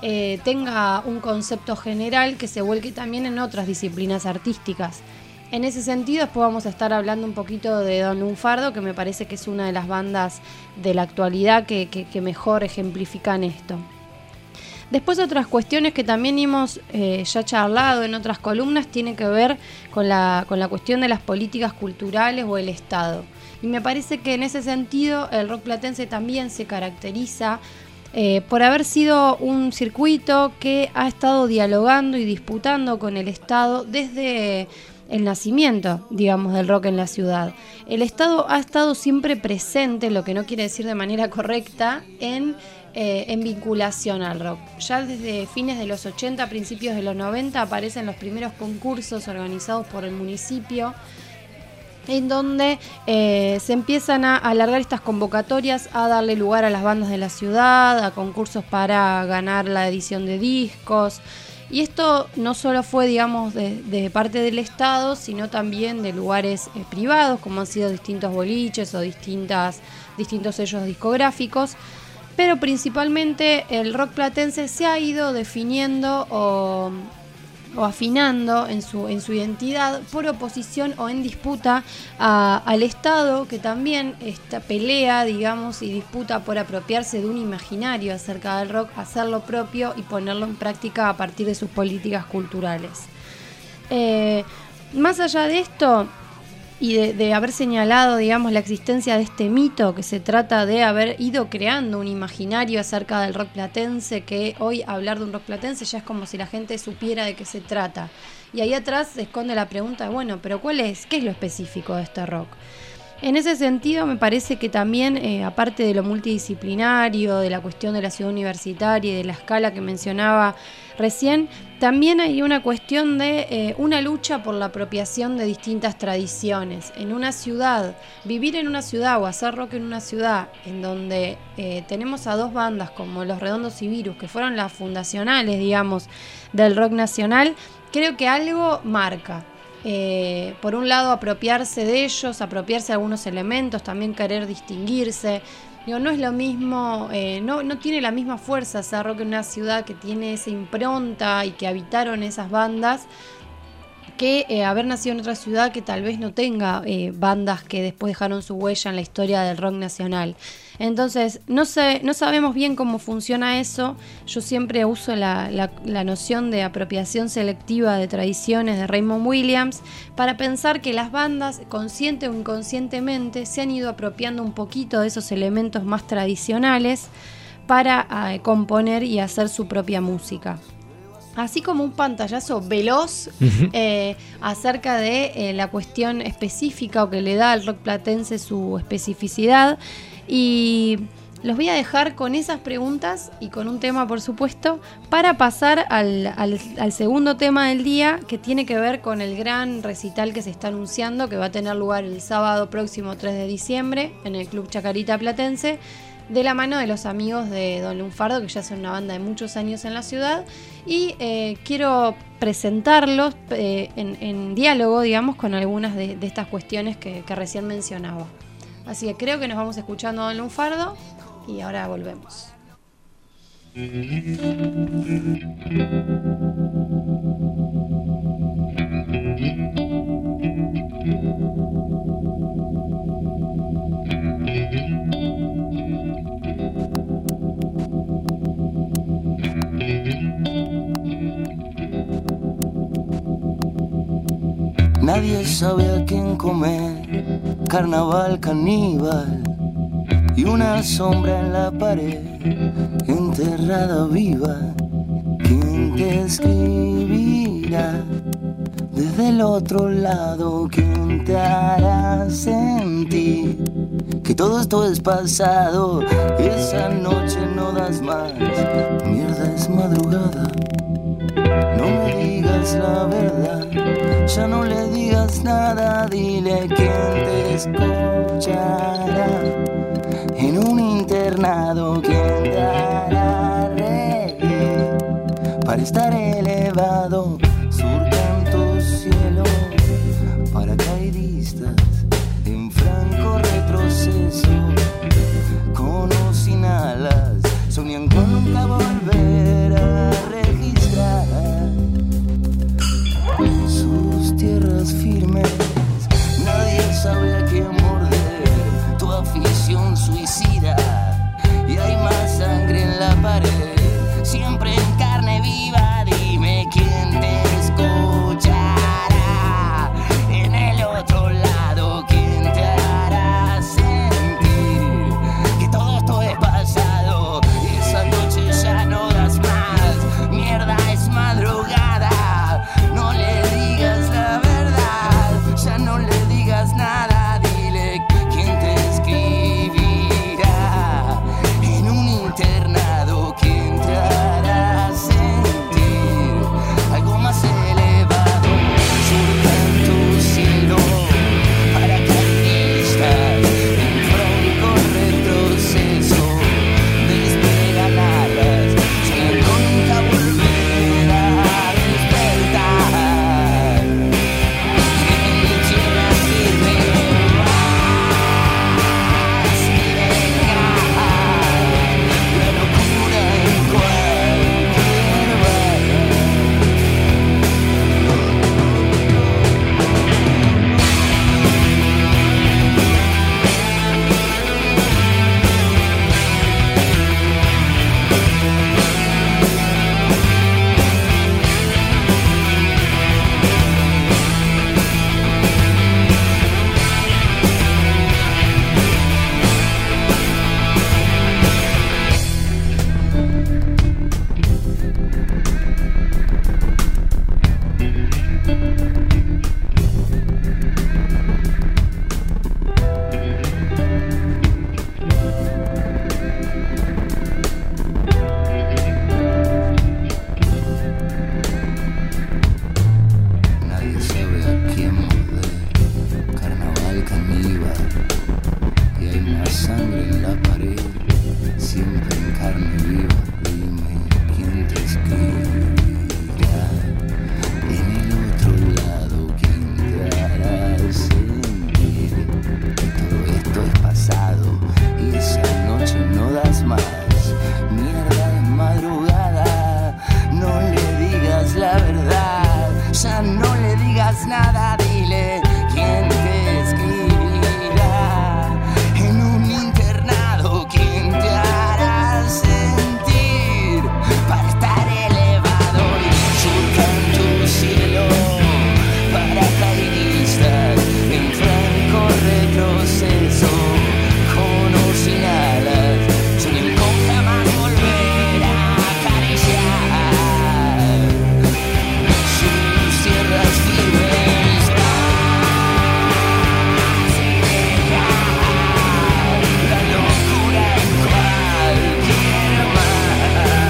Tenga un concepto general que se vuelque también en otras disciplinas artísticas. En ese sentido, después vamos a estar hablando un poquito de Don Lunfardo, que me parece que es una de las bandas de la actualidad que mejor ejemplifican esto. Después, otras cuestiones que también hemos ya charlado en otras columnas tiene que ver con la cuestión de las políticas culturales o el Estado. Y me parece que en ese sentido el rock platense también se caracteriza por haber sido un circuito que ha estado dialogando y disputando con el Estado desde el nacimiento, digamos, del rock en la ciudad. El Estado ha estado siempre presente, lo que no quiere decir de manera correcta, en vinculación al rock. Ya desde fines de los 80, principios de los 90, aparecen los primeros concursos organizados por el municipio, en donde se empiezan a alargar estas convocatorias, a darle lugar a las bandas de la ciudad, a concursos para ganar la edición de discos. Y esto no solo fue, digamos, de parte del Estado, sino también de lugares privados, como han sido distintos boliches o distintos sellos discográficos. Pero principalmente el rock platense se ha ido definiendo o afinando en su identidad por oposición o en disputa al Estado, que también pelea, digamos, y disputa por apropiarse de un imaginario acerca del rock, hacerlo propio y ponerlo en práctica a partir de sus políticas culturales. Más allá de esto y de haber señalado, digamos, la existencia de este mito, que se trata de haber ido creando un imaginario acerca del rock platense, que hoy hablar de un rock platense ya es como si la gente supiera de qué se trata. Y ahí atrás se esconde la pregunta, bueno, pero ¿qué es lo específico de este rock? En ese sentido me parece que también, aparte de lo multidisciplinario, de la cuestión de la ciudad universitaria y de la escala que mencionaba recién, también hay una cuestión de una lucha por la apropiación de distintas tradiciones. En una ciudad, vivir en una ciudad o hacer rock en una ciudad en donde tenemos a dos bandas como Los Redondos y Virus, que fueron las fundacionales, digamos, del rock nacional, creo que algo marca. Por un lado apropiarse de ellos, apropiarse de algunos elementos, también querer distinguirse. Digo, no es lo mismo, no tiene la misma fuerza hacer rock en una ciudad que tiene esa impronta y que habitaron esas bandas, que haber nacido en otra ciudad que tal vez no tenga bandas que después dejaron su huella en la historia del rock nacional. Entonces, no sabemos bien cómo funciona eso. Yo siempre uso la noción de apropiación selectiva de tradiciones de Raymond Williams para pensar que las bandas, consciente o inconscientemente, se han ido apropiando un poquito de esos elementos más tradicionales para componer y hacer su propia música. Así como un pantallazo veloz acerca de la cuestión específica o que le da al rock platense su especificidad. Y los voy a dejar con esas preguntas y con un tema, por supuesto, para pasar al segundo tema del día, que tiene que ver con el gran recital que se está anunciando, que va a tener lugar el sábado próximo 3 de diciembre en el Club Chacarita Platense, de la mano de los amigos de Don Lunfardo, que ya son una banda de muchos años en la ciudad, y quiero presentarlos en diálogo, digamos, con algunas de estas cuestiones que recién mencionaba. Así que creo que nos vamos escuchando a Don Lunfardo y ahora volvemos. Nadie sabe a quién comer, carnaval caníbal y una sombra en la pared, enterrada viva. ¿Quién te escribe del otro lado, ¿quién te hará sentir que todo esto es pasado? Esa noche no das más, mierda, es madrugada. No me digas la verdad, ya no le digas nada, dile quién te escuchará. En un internado, ¿quién te hará reír? Para estar elevado, surcan tu cielo. Paracaidistas en franco retroceso, con o sin alas, soñan con nunca volver a registrar sus tierras firmes. Nadie sabe a quién morder, tu afición suicida, y hay más sangre en la pared, siempre en carne viva. Dime quién te escuchará en el otro lado, quién te hará sentir que todo esto es pasado. Esa noche ya no das más, mierda, es madrugada. No le digas la verdad, ya no le digas nada, dile quién te escribirá en un internado, quién te hará sentir algo más elevado. Surcan tu cielo, paracaidistas en franco retroceso, despegan alas, sueñan con nunca volver a despertar. En tierra firme vas y venga la locura en cualquier bar. Nadie sabe a quién morder, carnaval caníbal, y hay más sangre en la pared, siempre en carne viva. Dime quién te escribirá en el otro lado, quién te hará sentir que todo esto es pasado y esa noche no das más, mierda, es madrugada. No le digas la verdad, ya no le digas nada, dile quién te escribirá en un internado, quién te hará sentir para estar elevado. Y surcan tu cielo, paracaidistas en franco retroceso, con o sin alas, sueñan con jamás volver a acariciar sus tierras firmes. Vas y dejar la locura en cualquier mar.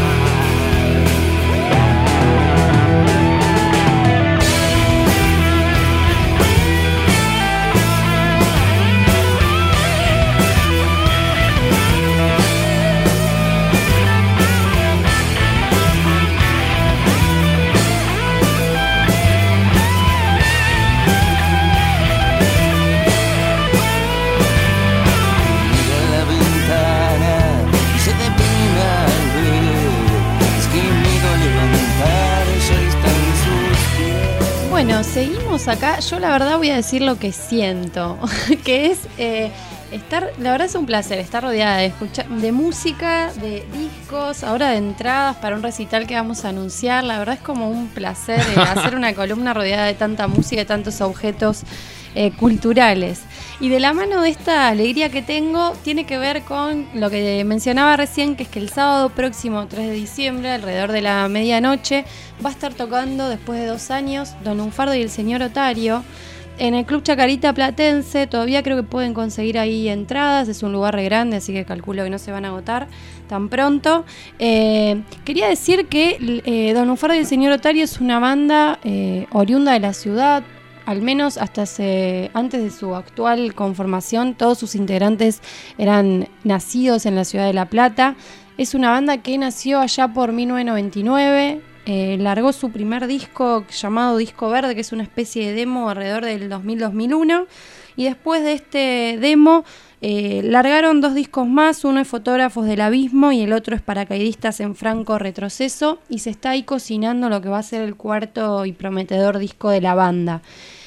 Mira la ventana y se deprime al ver, es que miedo a levantar, ya están sus pies. Bueno, seguimos acá. Yo la verdad voy a decir lo que siento, que es estar, la verdad es un placer estar rodeada de escuchar, de música, de discos, ahora de entradas para un recital que vamos a anunciar. La verdad es como un placer hacer una columna rodeada de tanta música, de tantos objetos culturales. Y de la mano de esta alegría que tengo, tiene que ver con lo que mencionaba recién, que es que el sábado próximo 3 de diciembre, alrededor de la medianoche, va a estar tocando, después de 2 años, Don Lunfardo y el Señor Otario, en el Club Chacarita Platense. Todavía creo que pueden conseguir ahí entradas, es un lugar re grande, así que calculo que no se van a agotar tan pronto. Quería decir que Don Lunfardo y el Señor Otario es una banda oriunda de la ciudad. Al menos antes de su actual conformación, todos sus integrantes eran nacidos en la ciudad de La Plata. Es una banda que nació allá por 1999, largó su primer disco llamado Disco Verde, que es una especie de demo alrededor del 2000-2001, y después de este demo largaron 2 discos más, uno es Fotógrafos del Abismo y el otro es Paracaidistas en Franco Retroceso, y se está ahí cocinando lo que va a ser el cuarto y prometedor disco de la banda.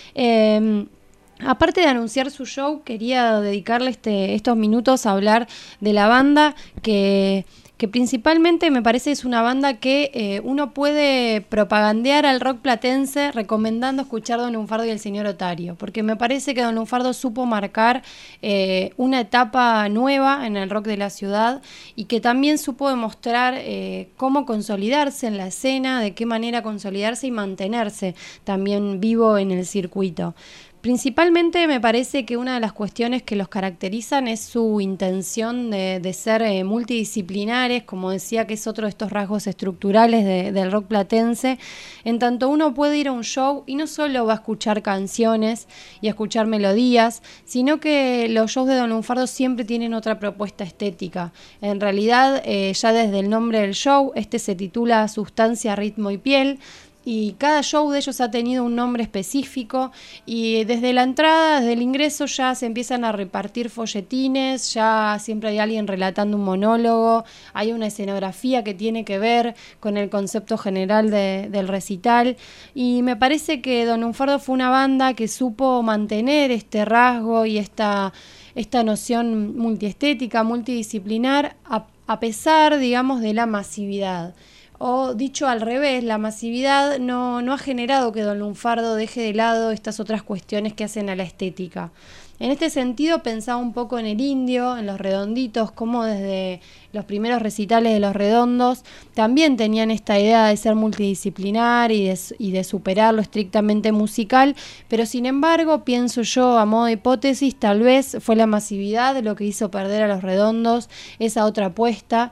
Aparte de anunciar su show, quería dedicarle estos minutos a hablar de la banda, que principalmente me parece es una banda que uno puede propagandear al rock platense recomendando escuchar Don Lunfardo y el Señor Otario, porque me parece que Don Lunfardo supo marcar una etapa nueva en el rock de la ciudad, y que también supo demostrar cómo consolidarse en la escena, de qué manera consolidarse y mantenerse también vivo en el circuito. Principalmente me parece que una de las cuestiones que los caracterizan es su intención de ser multidisciplinares, como decía, que es otro de estos rasgos estructurales del rock platense, en tanto uno puede ir a un show y no solo va a escuchar canciones y a escuchar melodías, sino que los shows de Don Lunfardo siempre tienen otra propuesta estética. En realidad, ya desde el nombre del show, se titula Sustancia, Ritmo y Piel, y cada show de ellos ha tenido un nombre específico, y desde la entrada, desde el ingreso, ya se empiezan a repartir folletines, ya siempre hay alguien relatando un monólogo, hay una escenografía que tiene que ver con el concepto general del recital, y me parece que Don Lunfardo fue una banda que supo mantener este rasgo y esta noción multiestética, multidisciplinar, a pesar, digamos, de la masividad. O dicho al revés, la masividad no ha generado que Don Lunfardo deje de lado estas otras cuestiones que hacen a la estética. En este sentido pensaba un poco en el Indio, en Los Redonditos, como desde los primeros recitales de Los Redondos también tenían esta idea de ser multidisciplinar y de superar lo estrictamente musical, pero sin embargo, pienso yo, a modo de hipótesis, tal vez fue la masividad lo que hizo perder a Los Redondos esa otra apuesta,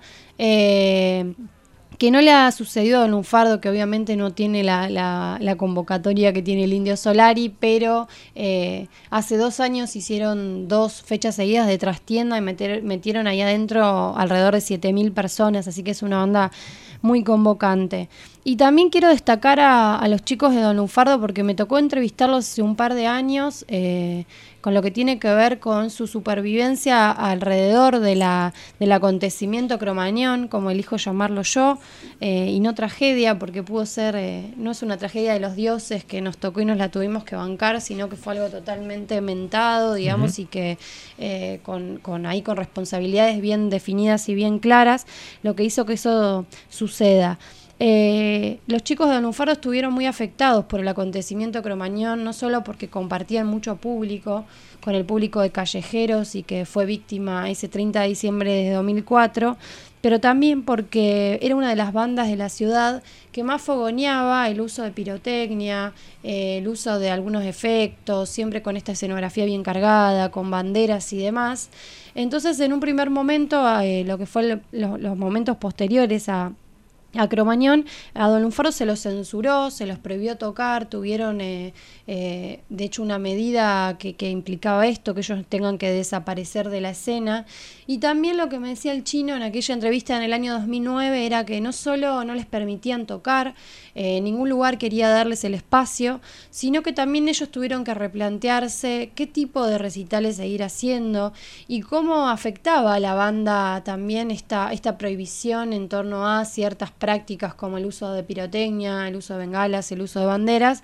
que no le ha sucedido a Don Lunfardo, que obviamente no tiene la convocatoria que tiene el Indio Solari, pero hace 2 años hicieron 2 fechas seguidas de trastienda y metieron ahí adentro alrededor de 7.000 personas, así que es una banda muy convocante. Y también quiero destacar a los chicos de Don Lunfardo, porque me tocó entrevistarlos hace un par de años, con lo que tiene que ver con su supervivencia alrededor del acontecimiento Cromañón, como elijo llamarlo yo, y no tragedia, porque pudo ser, no es una tragedia de los dioses que nos tocó y nos la tuvimos que bancar, sino que fue algo totalmente mentado, digamos, y que con responsabilidades bien definidas y bien claras, lo que hizo que eso suceda. Los chicos de Don Lunfardo estuvieron muy afectados por el acontecimiento Cromañón, no solo porque compartían mucho público con el público de Callejeros y que fue víctima ese 30 de diciembre de 2004, pero también porque era una de las bandas de la ciudad que más fogoneaba el uso de pirotecnia, el uso de algunos efectos, siempre con esta escenografía bien cargada, con banderas y demás. Entonces, en un primer momento, lo que fue los momentos posteriores a Cromañón, a Don Lunfardo se los censuró, se los prohibió tocar, tuvieron de hecho una medida que implicaba esto, que ellos tengan que desaparecer de la escena. Y también lo que me decía el Chino en aquella entrevista en el año 2009 era que no solo no les permitían tocar, ningún lugar quería darles el espacio, sino que también ellos tuvieron que replantearse qué tipo de recitales seguir haciendo y cómo afectaba a la banda también esta prohibición en torno a ciertas prácticas como el uso de pirotecnia, el uso de bengalas, el uso de banderas.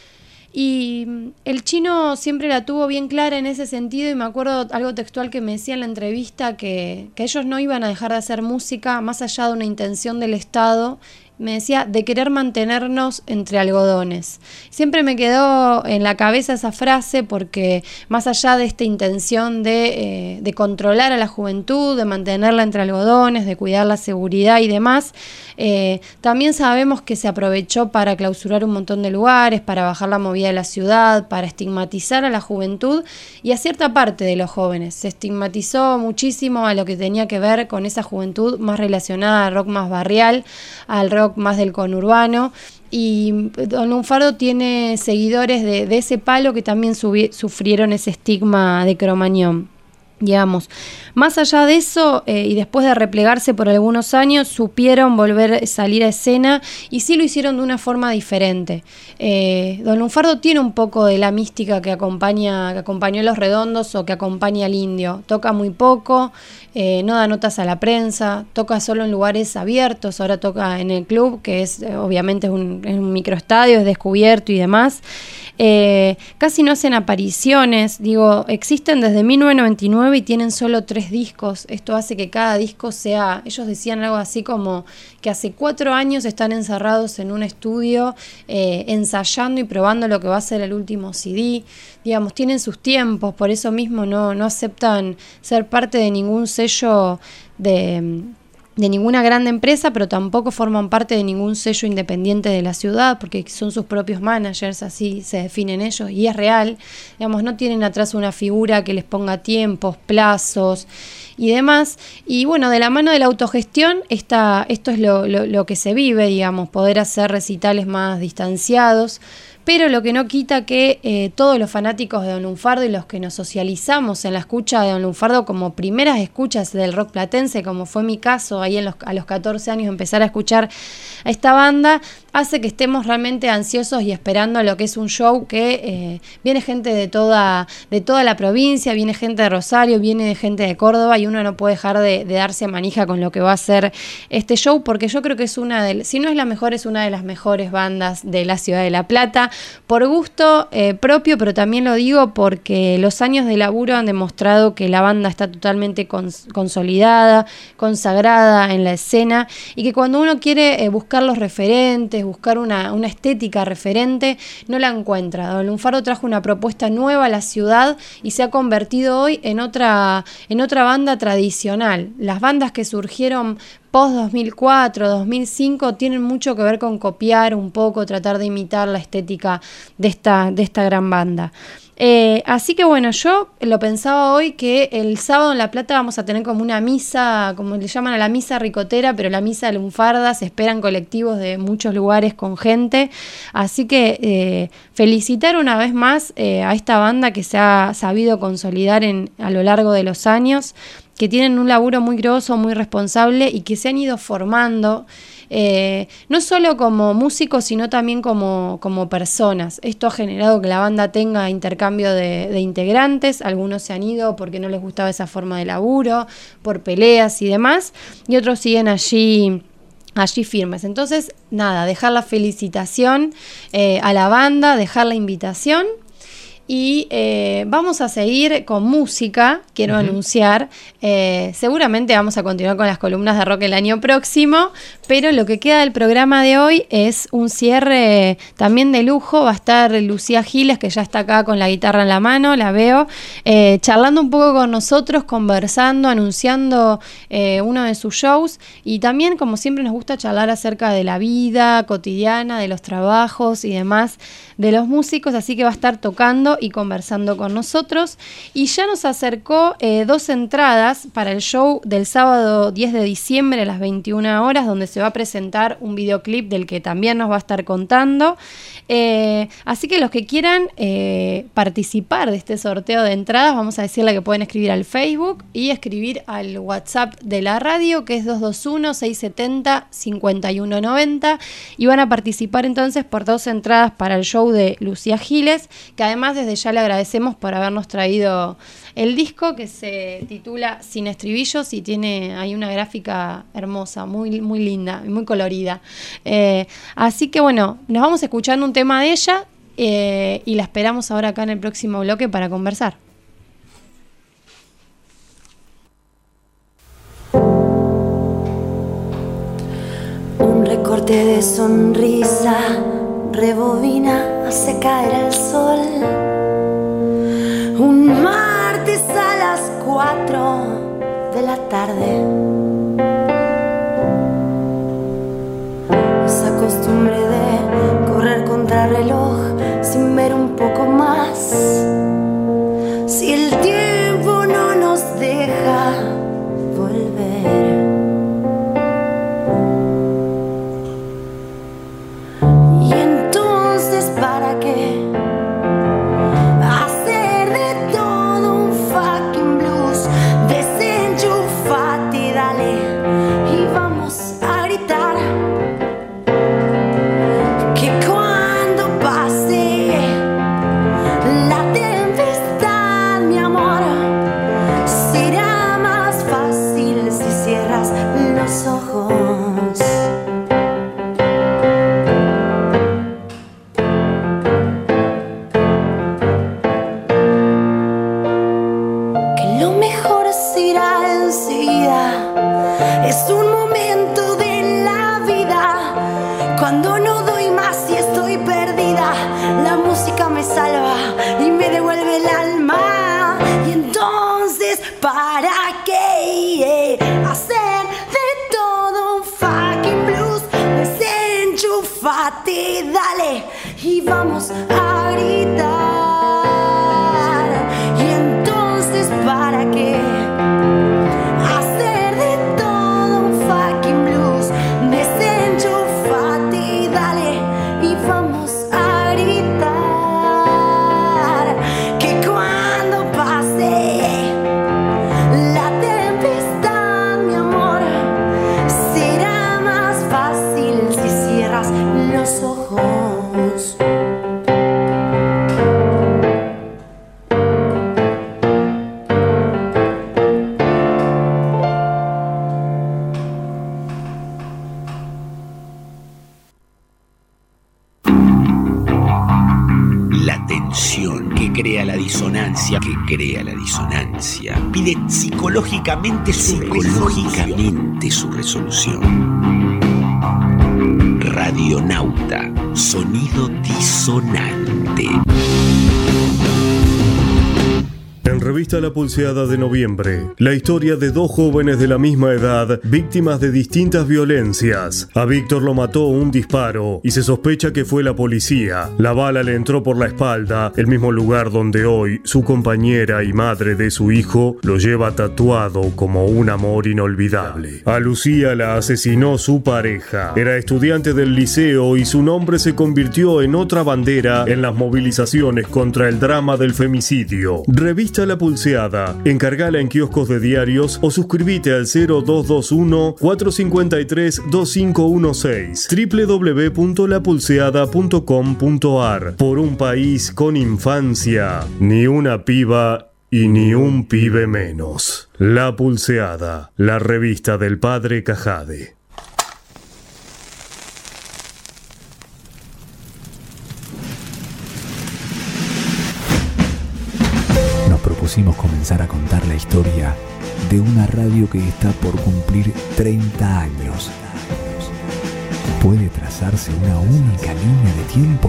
Y el Chino siempre la tuvo bien clara en ese sentido, y me acuerdo algo textual que me decía en la entrevista, que ellos no iban a dejar de hacer música más allá de una intención del Estado me decía, de querer mantenernos entre algodones. Siempre me quedó en la cabeza esa frase porque más allá de esta intención de controlar a la juventud, de mantenerla entre algodones, de cuidar la seguridad y demás, también sabemos que se aprovechó para clausurar un montón de lugares, para bajar la movida de la ciudad, para estigmatizar a la juventud y a cierta parte de los jóvenes. Se estigmatizó muchísimo a lo que tenía que ver con esa juventud más relacionada al rock más barrial, al rock más del conurbano, y Don Lunfardo tiene seguidores de ese palo que también sufrieron ese estigma de Cromañón. Digamos, más allá de eso, y después de replegarse por algunos años, supieron volver a salir a escena y sí lo hicieron de una forma diferente. Don Lunfardo tiene un poco de la mística que acompañó a Los Redondos o que acompaña al Indio. Toca muy poco, no da notas a la prensa, toca solo en lugares abiertos, ahora toca en el club, que es obviamente es un microestadio, es descubierto y demás. Casi no hacen apariciones, existen desde 1999 y tienen solo 3 discos. Esto hace que cada disco sea, ellos decían algo así como que hace 4 años están encerrados en un estudio ensayando y probando lo que va a ser el último CD. Tienen sus tiempos, por eso mismo no aceptan ser parte de ningún sello de ninguna gran empresa, pero tampoco forman parte de ningún sello independiente de la ciudad, porque son sus propios managers, así se definen ellos, y es real. No tienen atrás una figura que les ponga tiempos, plazos y demás. Y bueno, de la mano de la autogestión, esto es lo que se vive, poder hacer recitales más distanciados, pero lo que no quita que todos los fanáticos de Don Lunfardo y los que nos socializamos en la escucha de Don Lunfardo como primeras escuchas del rock platense, como fue mi caso, ahí a los 14 años empezar a escuchar a esta banda, hace que estemos realmente ansiosos y esperando lo que es un show que viene gente de toda la provincia, viene gente de Rosario, viene gente de Córdoba, y uno no puede dejar de darse manija con lo que va a ser este show, porque yo creo que es si no es la mejor, es una de las mejores bandas de la ciudad de La Plata, por gusto propio, pero también lo digo porque los años de laburo han demostrado que la banda está totalmente consolidada, consagrada en la escena, y que cuando uno quiere buscar los referentes, buscar una estética referente, no la encuentra. Don Lunfardo trajo una propuesta nueva a la ciudad y se ha convertido hoy en otra banda tradicional. Las bandas que surgieron post 2004, 2005 tienen mucho que ver con copiar un poco, tratar de imitar la estética de esta gran banda. Así que bueno, yo lo pensaba hoy que el sábado en La Plata vamos a tener como una misa, como le llaman a la misa ricotera, pero la misa lunfarda, se esperan colectivos de muchos lugares con gente, así que felicitar una vez más a esta banda que se ha sabido consolidar a lo largo de los años, que tienen un laburo muy groso, muy responsable y que se han ido formando, no solo como músicos, sino también como personas. Esto ha generado que la banda tenga intercambio de integrantes, algunos se han ido porque no les gustaba esa forma de laburo, por peleas y demás, y otros siguen allí firmes. Entonces, nada, dejar la felicitación a la banda, dejar la invitación. Y vamos a seguir con música, quiero anunciar. Seguramente vamos a continuar con las columnas de rock el año próximo, pero lo que queda del programa de hoy es un cierre también de lujo. Va a estar Lucía Giles, que ya está acá con la guitarra en la mano, la veo, charlando un poco con nosotros, conversando, anunciando uno de sus shows. Y también, como siempre, nos gusta charlar acerca de la vida cotidiana, de los trabajos y demás de los músicos, así que va a estar tocando y conversando con nosotros. Y ya nos acercó 2 entradas para el show del sábado 10 de diciembre a las 21 horas, donde se va a presentar un videoclip del que también nos va a estar contando. Así que los que quieran participar de este sorteo de entradas, vamos a decirle que pueden escribir al Facebook y escribir al WhatsApp de la radio, que es 221-670-5190, y van a participar entonces por 2 entradas para el show de Lucía Giles, que además desde ya le agradecemos por habernos traído el disco, que se titula Sin Estribillos y tiene ahí una gráfica hermosa, muy, muy linda y muy colorida. Así que bueno, nos vamos escuchando un tema de ella y la esperamos ahora acá en el próximo bloque para conversar. Un corte de sonrisa, rebobina, hace caer el sol. Un martes a las 4 de la tarde. Esa costumbre de correr contra reloj sin ver un poco más. Si el tiempo no nos deja volver. Y entonces, ¿para qué hacer de todo un fucking blues? Desenchufate y dale, y vamos a gritar que cuando pase la tempestad, mi amor, será más fácil si cierras los ojos. Que lo mejor será enseguida. Es un momento de la vida cuando no doy más y estoy perdida. La música me salva y me devuelve el alma. Y entonces, ¿para qué hacer de todo un fucking blues? Desenchufate, dale, y vamos a gritar. Y entonces, ¿para qué hacer de todo un fucking blues? Desenchufate y dale, y vamos a gritar que cuando pase la tempestad, mi amor, será más fácil si cierras los ojos. La tensión que crea la disonancia, pide psicológicamente su resolución. Radionauta, sonido disonante. En Revista La Pulseada de noviembre, la historia de dos jóvenes de la misma edad, víctimas de distintas violencias. A Víctor lo mató un disparo y se sospecha que fue la policía. La bala le entró por la espalda, el mismo lugar donde hoy su compañera y madre de su hijo lo lleva tatuado como un amor inolvidable. A Lucía la asesinó su pareja. Era estudiante del liceo y su nombre se convirtió en otra bandera en las movilizaciones contra el drama del femicidio. Revista La Pulseada. Encargala en kioscos de diarios o suscríbete al 0221-453-2516. www.lapulseada.com.ar. Por un país con infancia, ni una piba y ni un pibe menos. La Pulseada, la revista del padre Cajade. Propusimos comenzar a contar la historia de una radio que está por cumplir 30 años. ¿Puede trazarse una única línea de tiempo?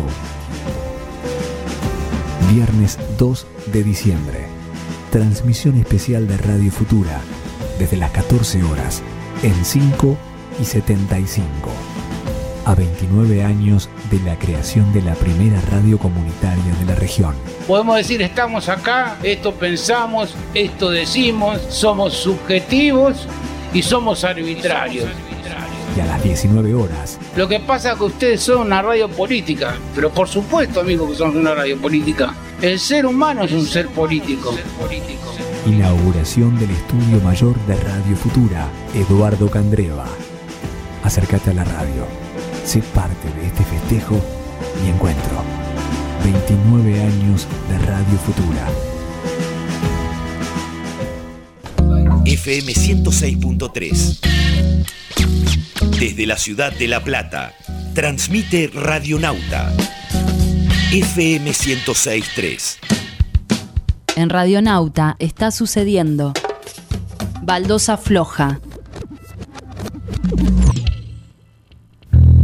Viernes 2 de diciembre. Transmisión especial de Radio Futura desde las 14 horas en 5 y 75. A 29 años de la creación de la primera radio comunitaria de la región. Podemos decir, estamos acá, esto pensamos, esto decimos, somos subjetivos y somos arbitrarios. Y a las 19 horas. Lo que pasa es que ustedes son una radio política, pero por supuesto, amigos, que somos una radio política. El ser humano es un ser político. Inauguración del Estudio Mayor de Radio Futura, Eduardo Candreva. Acércate a la radio. Sé parte de este festejo y encuentro. 29 años de Radio Futura. FM 106.3. Desde la ciudad de La Plata, transmite Radionauta. FM 106.3. En Radionauta está sucediendo. Baldosa floja.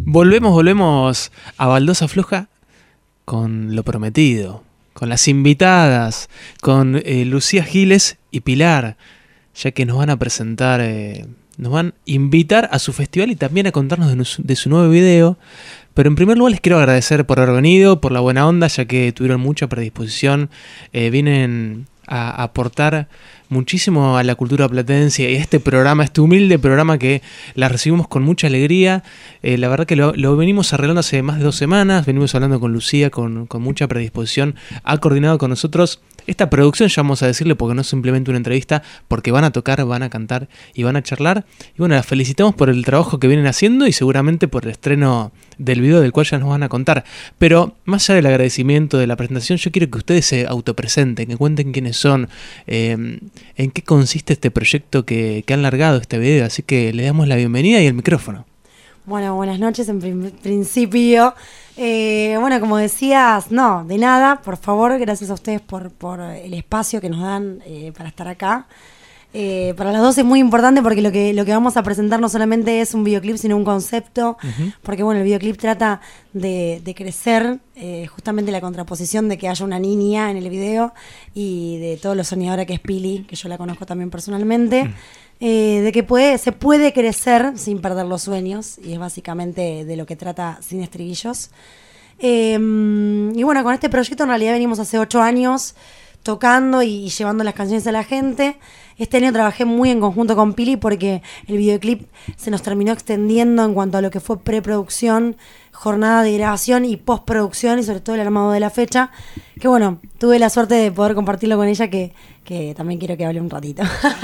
Volvemos a Baldosa Floja con lo prometido, con las invitadas, con Lucía Giles y Pilar, ya que nos van a presentar, nos van a invitar a su festival y también a contarnos de su nuevo video. Pero en primer lugar les quiero agradecer por haber venido, por la buena onda, ya que tuvieron mucha predisposición, vienen a aportar muchísimo a la cultura platense y a este programa, este humilde programa que la recibimos con mucha alegría. La verdad que lo venimos arreglando hace más de 2 semanas, venimos hablando con Lucía con mucha predisposición, ha coordinado con nosotros esta producción, ya vamos a decirle, porque no es simplemente una entrevista, porque van a tocar, van a cantar y van a charlar. Y bueno, las felicitamos por el trabajo que vienen haciendo y seguramente por el estreno del video del cual ya nos van a contar. Pero más allá del agradecimiento de la presentación, yo quiero que ustedes se autopresenten, que cuenten quiénes son, en qué consiste este proyecto que han largado este video. Así que le damos la bienvenida y el micrófono. Bueno, buenas noches en principio. Bueno, como decías, no, de nada, por favor, gracias a ustedes por el espacio que nos dan para estar acá. Para las dos es muy importante porque lo que vamos a presentar no solamente es un videoclip, sino un concepto, porque bueno, el videoclip trata de crecer, justamente la contraposición de que haya una niña en el video y de todo lo soñadora que es Pili, que yo la conozco también personalmente. De que se puede crecer sin perder los sueños, y es básicamente de lo que trata Sin Estribillos. Y bueno, con este proyecto en realidad venimos hace 8 años tocando y llevando las canciones a la gente. Este año trabajé muy en conjunto con Pili porque el videoclip se nos terminó extendiendo en cuanto a lo que fue preproducción, jornada de grabación y postproducción, y sobre todo el armado de la fecha, que bueno, tuve la suerte de poder compartirlo con ella, que también quiero que hable un ratito.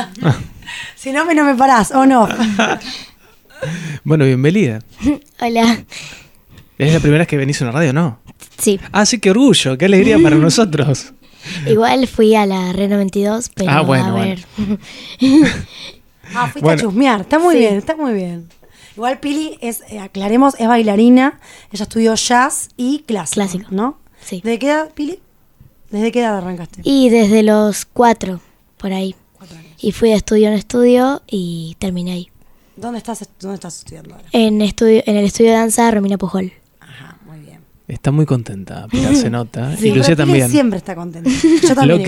Si no me parás, ¿o no? Bueno, bienvenida. Hola. ¿Es la primera vez que venís a una radio, no? Sí. Ah, sí, qué orgullo, qué alegría para nosotros. Igual fui a la Reno 22, pero bueno, a ver. Fuiste a chusmear, está muy bien, está muy bien. Igual Pili aclaremos, es bailarina, ella estudió jazz y clásico, ¿no? Sí. ¿Desde qué edad, Pili? ¿Desde qué edad arrancaste? Y desde los 4, por ahí. 4 años. Y fui de estudio en estudio y terminé ahí. ¿Dónde estás estudiando ahora? En el estudio de danza Romina Pujol. Ajá, muy bien. Está muy contenta, Pilar, se nota. Sí, y Lucía también. Siempre está contenta. Yo también.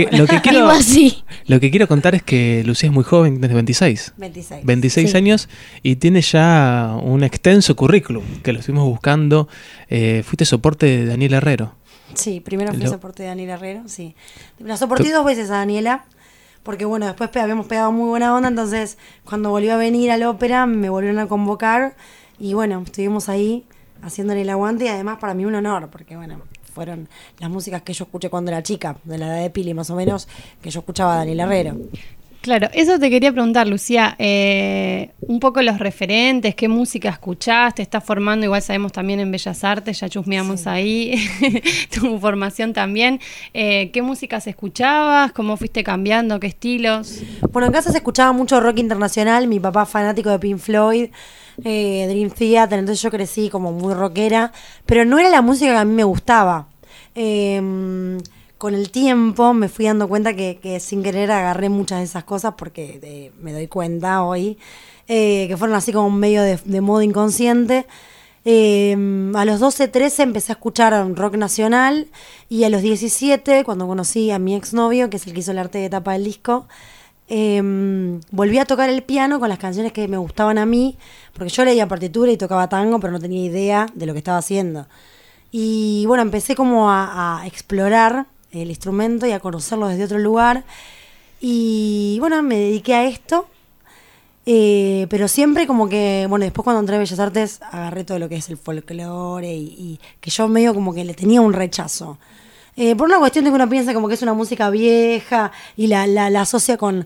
Lo que quiero contar es que Lucía es muy joven, desde 26. 26 años, y tiene ya un extenso currículum, que lo estuvimos buscando. Fuiste soporte de Daniel Herrero. Sí, primero fui soporte de Daniel Herrero, sí. La soporté 2 veces a Daniela, porque bueno, después habíamos pegado muy buena onda, entonces cuando volvió a venir a la ópera me volvieron a convocar y bueno, estuvimos ahí haciéndole el aguante, y además para mí un honor, porque bueno, fueron las músicas que yo escuché cuando era chica, de la edad de Pili más o menos, que yo escuchaba a Daniel Herrero. Claro, eso te quería preguntar, Lucía, un poco los referentes, qué música escuchás, te estás formando, igual sabemos también en Bellas Artes, ya chusmeamos ahí, tu formación también, ¿qué músicas escuchabas? ¿Cómo fuiste cambiando? ¿Qué estilos? Bueno, en casa se escuchaba mucho rock internacional, mi papá fanático de Pink Floyd, Dream Theater, entonces yo crecí como muy rockera, pero no era la música que a mí me gustaba. Con el tiempo me fui dando cuenta que sin querer agarré muchas de esas cosas, porque me doy cuenta hoy, que fueron así como medio de modo inconsciente. A los 12, 13 empecé a escuchar rock nacional, y a los 17, cuando conocí a mi exnovio, que es el que hizo el arte de tapa del disco, volví a tocar el piano con las canciones que me gustaban a mí, porque yo leía partitura y tocaba tango, pero no tenía idea de lo que estaba haciendo. Y bueno, empecé como a explorar el instrumento y a conocerlo desde otro lugar, y bueno, me dediqué a esto, pero siempre como que, bueno, después cuando entré a Bellas Artes agarré todo lo que es el folclore, y que yo medio como que le tenía un rechazo, por una cuestión de que uno piensa como que es una música vieja y la asocia con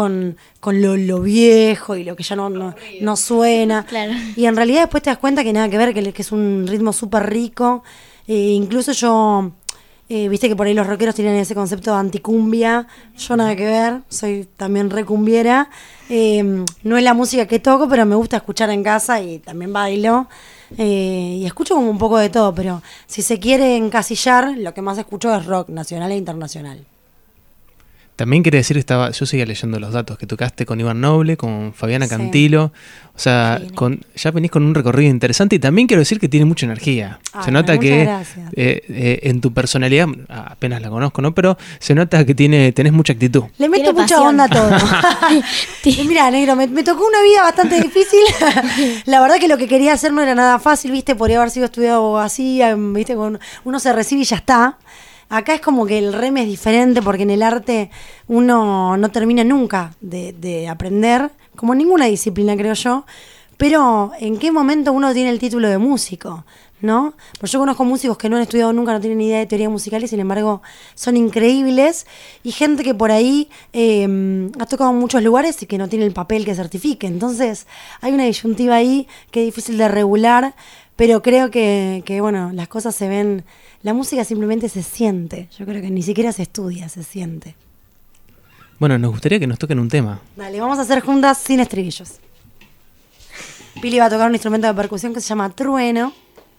lo viejo y lo que ya no suena, claro. Y en realidad después te das cuenta que nada que ver, que es un ritmo súper rico. Incluso yo, viste que por ahí los rockeros tienen ese concepto de anticumbia, yo nada que ver, soy también recumbiera. No es la música que toco, pero me gusta escuchar en casa y también bailo. Y escucho como un poco de todo, pero si se quiere encasillar, lo que más escucho es rock nacional e internacional. También quería decir que yo seguía leyendo los datos, que tocaste con Iván Noble, con Fabiana Cantilo, o sea, ya venís con un recorrido interesante y también quiero decir que tiene mucha energía. Se nota que en tu personalidad, apenas la conozco, ¿no? Pero se nota que tenés mucha actitud. Le meto mucha onda a todo. Mira, negro, me tocó una vida bastante difícil. La verdad que lo que quería hacer no era nada fácil, ¿viste? Podría haber sido estudiado así, ¿viste? Uno se recibe y ya está. Acá es como que el rem es diferente porque en el arte uno no termina nunca de aprender, como en ninguna disciplina creo yo, pero ¿en qué momento uno tiene el título de músico? ¿No? Pues yo conozco músicos que no han estudiado nunca, no tienen ni idea de teoría musical y sin embargo son increíbles, y gente que por ahí ha tocado en muchos lugares y que no tiene el papel que certifique. Entonces hay una disyuntiva ahí que es difícil de regular, pero creo que bueno, las cosas se ven. La música simplemente se siente. Yo creo que ni siquiera se estudia, se siente. Bueno, nos gustaría que nos toquen un tema. Dale, vamos a hacer juntas sin estribillos. Pili va a tocar un instrumento de percusión que se llama trueno.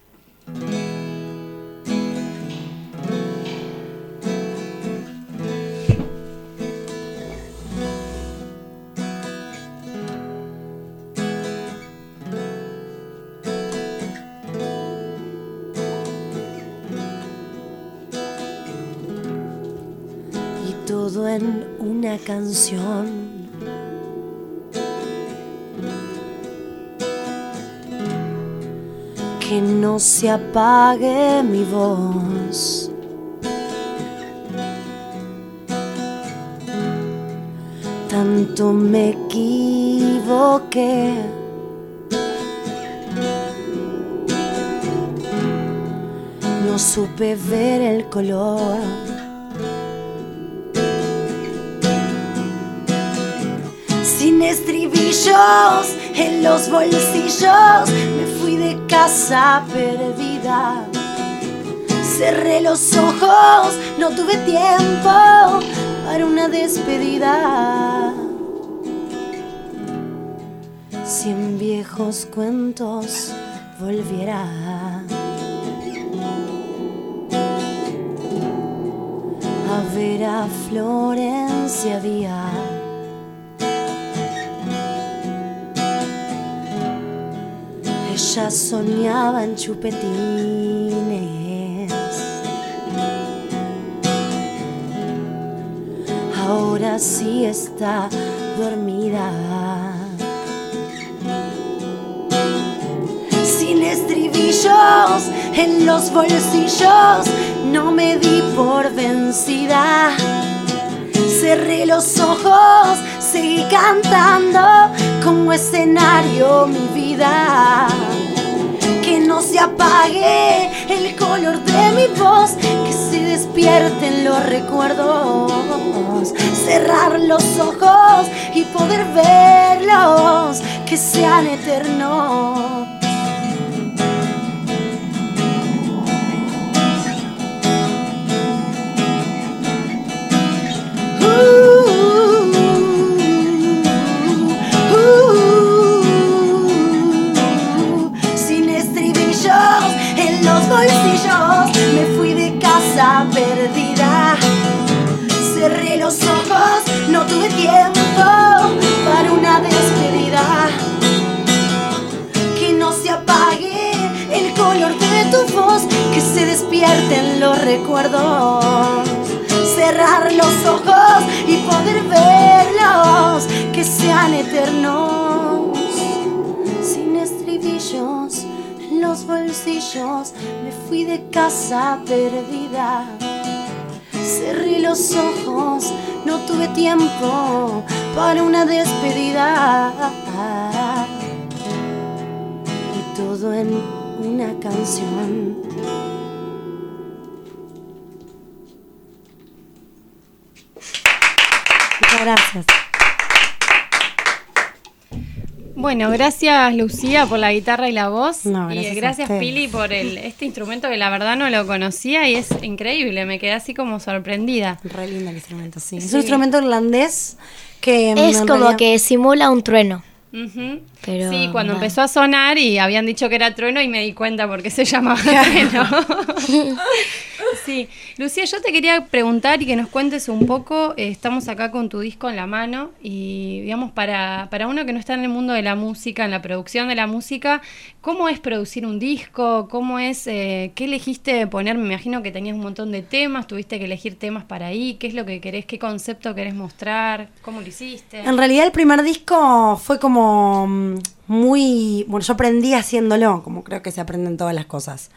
Todo en una canción. Que no se apague mi voz. Tanto me equivoqué. No supe ver el color. Sin estribillos en los bolsillos, me fui de casa perdida. Cerré los ojos, no tuve tiempo para una despedida. 100 viejos cuentos volviera a ver a Florencia Díaz. Ella soñaba en chupetines. Ahora sí está dormida. Sin estribillos en los bolsillos, no me di por vencida. Cerré los ojos, seguí cantando como escenario mi vida. Que no se apague el color de mi voz, que se despierten los recuerdos. Cerrar los ojos y poder verlos, que sean eternos. Me fui de casa perdida. Cerré los ojos, no tuve tiempo para una despedida. Que no se apague el color de tu voz, que se despierten los recuerdos. Cerrar los ojos y poder verlos, que sean eternos. Sin estribillos los bolsillos, me fui de casa perdida. Cerré los ojos, no tuve tiempo para una despedida. Y todo en una canción. Muchas gracias. Bueno, gracias Lucía por la guitarra y la voz. No, y gracias Pili por este instrumento que la verdad no lo conocía y es increíble, me quedé así como sorprendida. Re lindo el instrumento, sí. Es un instrumento irlandés que es como realidad que simula un trueno. Uh-huh. Pero sí, cuando empezó a sonar y habían dicho que era trueno y me di cuenta porque se llamaba trueno. Sí, Lucía, yo te quería preguntar y que nos cuentes un poco, estamos acá con tu disco en la mano y digamos para uno que no está en el mundo de la música, en la producción de la música, ¿cómo es producir un disco? ¿Cómo es, qué elegiste poner? Me imagino que tenías un montón de temas, tuviste que elegir temas para ahí, ¿qué es lo que querés, qué concepto querés mostrar? ¿Cómo lo hiciste? En realidad el primer disco fue como muy, bueno, yo aprendí haciéndolo, como creo que se aprenden todas las cosas.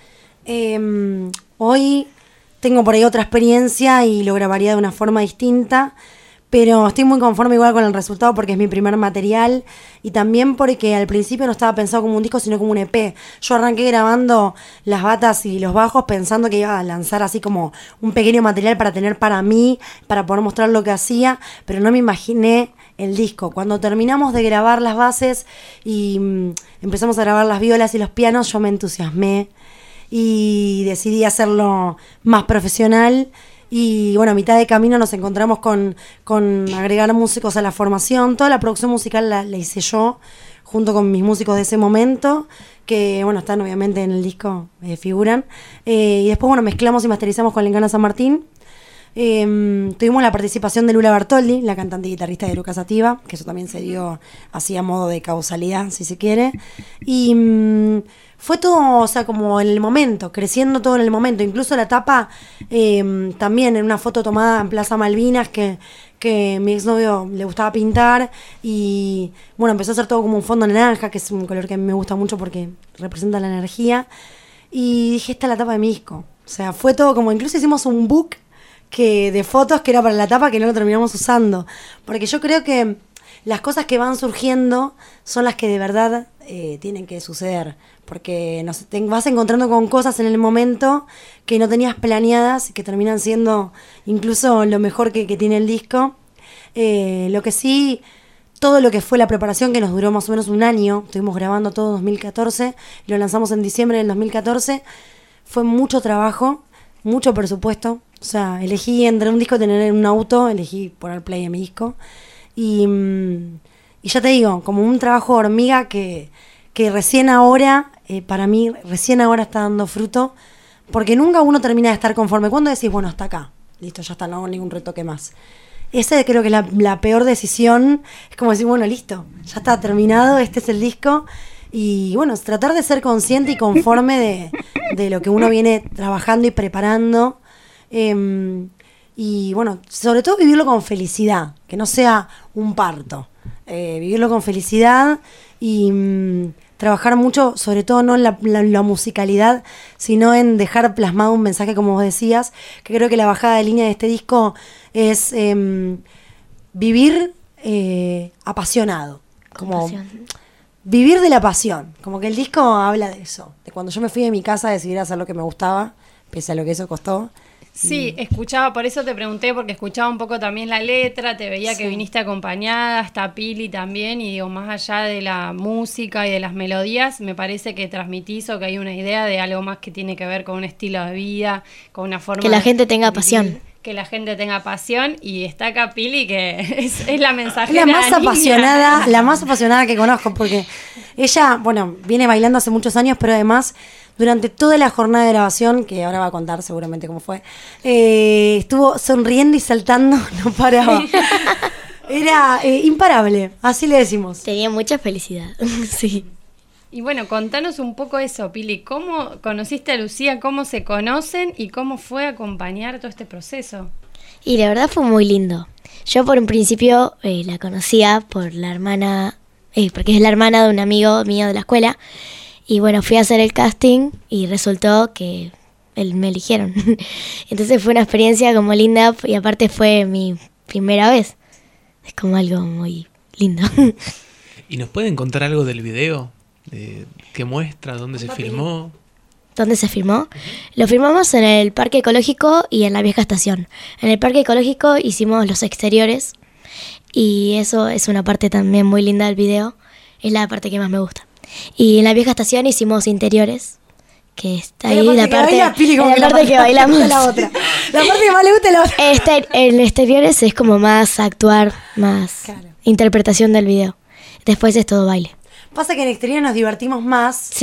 Hoy tengo por ahí otra experiencia y lo grabaría de una forma distinta, pero estoy muy conforme igual con el resultado porque es mi primer material y también porque al principio no estaba pensado como un disco sino como un EP. Yo arranqué grabando las batas y los bajos pensando que iba a lanzar así como un pequeño material para tener para mí, para poder mostrar lo que hacía, pero no me imaginé el disco. Cuando terminamos de grabar las bases y empezamos a grabar las violas y los pianos, yo me entusiasmé y decidí hacerlo más profesional y bueno, a mitad de camino nos encontramos con agregar músicos a la formación. Toda la producción musical la hice yo junto con mis músicos de ese momento que bueno, están obviamente en el disco, figuran, y después bueno, mezclamos y masterizamos con Lencana San Martín. Tuvimos la participación de Lula Bartoldi, la cantante y guitarrista de Lucas Sativa, que eso también se dio así a modo de causalidad, si se quiere, y fue todo, o sea, como en el momento, creciendo todo en el momento. Incluso la tapa, también en una foto tomada en Plaza Malvinas, que mi exnovio le gustaba pintar, y bueno, empezó a hacer todo como un fondo naranja, que es un color que a mí me gusta mucho porque representa la energía, y dije, esta es la tapa de mi disco. O sea, fue todo como, incluso hicimos un book de fotos que era para la tapa que no lo terminamos usando, porque yo creo que las cosas que van surgiendo son las que de verdad tienen que suceder, porque te vas encontrando con cosas en el momento que no tenías planeadas y que terminan siendo incluso lo mejor que tiene el disco. Lo que sí, todo lo que fue la preparación, que nos duró más o menos un año, estuvimos grabando todo 2014, lo lanzamos en diciembre del 2014, fue mucho trabajo, mucho presupuesto. O sea, elegí entre un disco y tener un auto, elegí poner play a mi disco. Y ya te digo, como un trabajo hormiga que recién ahora, para mí, recién ahora está dando fruto, porque nunca uno termina de estar conforme. Cuando decís, bueno, hasta acá, listo, ya está, no hago ningún retoque más. Ese creo que es la peor decisión, es como decir, bueno, listo, ya está terminado, este es el disco. Y bueno, tratar de ser consciente y conforme de lo que uno viene trabajando y preparando. Y bueno, sobre todo vivirlo con felicidad, que no sea un parto, vivirlo con felicidad y trabajar mucho, sobre todo no en la musicalidad, sino en dejar plasmado un mensaje, como vos decías, que creo que la bajada de línea de este disco es vivir apasionado, como vivir de la pasión, como que el disco habla de eso, de cuando yo me fui de mi casa a decidir hacer lo que me gustaba, pese a lo que eso costó. Sí, escuchaba, por eso te pregunté, porque escuchaba un poco también la letra, te veía que viniste acompañada, está Pili también, y digo, más allá de la música y de las melodías, me parece que transmitís o que hay una idea de algo más que tiene que ver con un estilo de vida, con una forma... Que la gente tenga pasión. Que la gente tenga pasión, y está acá Pili, que es la mensajera. Es la más apasionada que conozco, porque ella, bueno, viene bailando hace muchos años, pero además... Durante toda la jornada de grabación, que ahora va a contar seguramente cómo fue, estuvo sonriendo y saltando, no paraba. Era imparable, así le decimos. Tenía mucha felicidad, sí. Y bueno, contanos un poco eso, Pili. ¿Cómo conociste a Lucía? ¿Cómo se conocen? ¿Y cómo fue acompañar todo este proceso? Y la verdad fue muy lindo. Yo por un principio la conocía por la hermana, porque es la hermana de un amigo mío de la escuela. Y bueno, fui a hacer el casting y resultó que me eligieron. Entonces fue una experiencia como linda y aparte fue mi primera vez. Es como algo muy lindo. ¿Y nos pueden contar algo del video? ¿Qué muestra? ¿Dónde se filmó? ¿Dónde se filmó? Lo filmamos en el Parque Ecológico y en la Vieja Estación. En el Parque Ecológico hicimos los exteriores y eso es una parte también muy linda del video. Es la parte que más me gusta. Y en la Vieja Estación hicimos interiores, que está ahí la parte que bailamos. La otra. La parte que más le gusta es la otra. En exteriores es como más actuar, más interpretación del video. Después es todo baile. Pasa que en exterior nos divertimos más. Sí.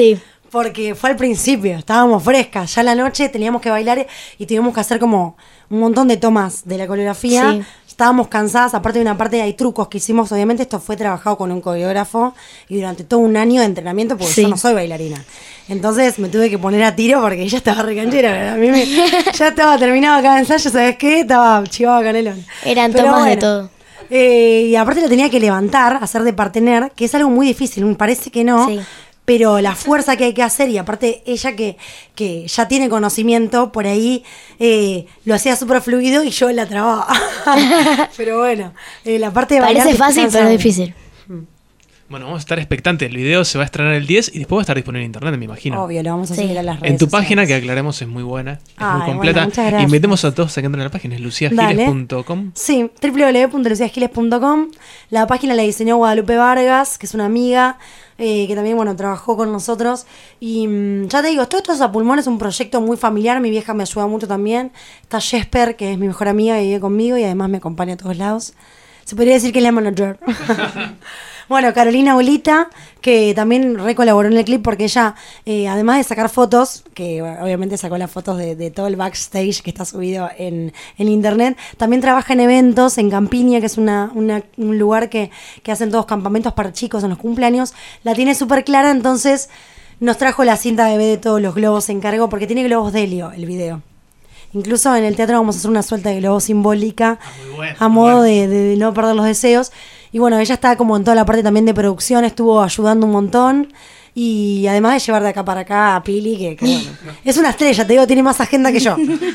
Porque fue al principio, estábamos frescas. Ya a la noche teníamos que bailar y teníamos que hacer como un montón de tomas de la coreografía. Sí. Estábamos cansadas, aparte de una parte hay trucos que hicimos. Obviamente esto fue trabajado con un coreógrafo y durante todo un año de entrenamiento, porque Sí. yo no soy bailarina. Entonces me tuve que poner a tiro porque ella estaba recanchera. Ya estaba terminado cada ensayo, ¿sabes qué? Estaba chivaba canelón. Eran Pero tomas de bueno. todo. Y aparte lo tenía que levantar, hacer de partener, que es algo muy difícil, me parece que no, Sí. pero la fuerza que hay que hacer, y aparte ella que ya tiene conocimiento, por ahí lo hacía súper fluido y yo la trababa. Pero bueno, la parte de bailar... Parece fácil, pero es difícil. Bueno, vamos a estar expectantes. El video se va a estrenar el 10 y después va a estar disponible en internet, me imagino. Obvio, lo vamos a seguir a las redes En tu sociales. página, que aclaremos, es muy buena, es Ay, muy completa. bueno, muchas gracias. Invitemos a todos a que entren a la página, es luciagiles.com. Sí, www.luciagiles.com. La página la diseñó Guadalupe Vargas, que es una amiga que también, bueno, trabajó con nosotros. Y ya te digo, todo esto es a pulmón, es un proyecto muy familiar. Mi vieja me ayuda mucho también. Está Jesper, que es mi mejor amiga, que vive conmigo y además me acompaña a todos lados. Se podría decir que es la manager. Bueno, Carolina Olita, que también recolaboró en el clip porque ella, además de sacar fotos, que obviamente sacó las fotos de todo el backstage que está subido en internet, también trabaja en eventos en Campiña, que es un lugar que hacen todos campamentos para chicos en los cumpleaños. La tiene súper clara, entonces nos trajo la cinta bebé de todos los globos, se encargó, porque tiene globos de helio el video. Incluso en el teatro vamos a hacer una suelta de globos simbólica a modo de no perder los deseos. Y bueno, ella está como en toda la parte también de producción, estuvo ayudando un montón. Y además de llevar de acá para acá a Pili, que bueno, es una estrella, te digo, tiene más agenda que yo.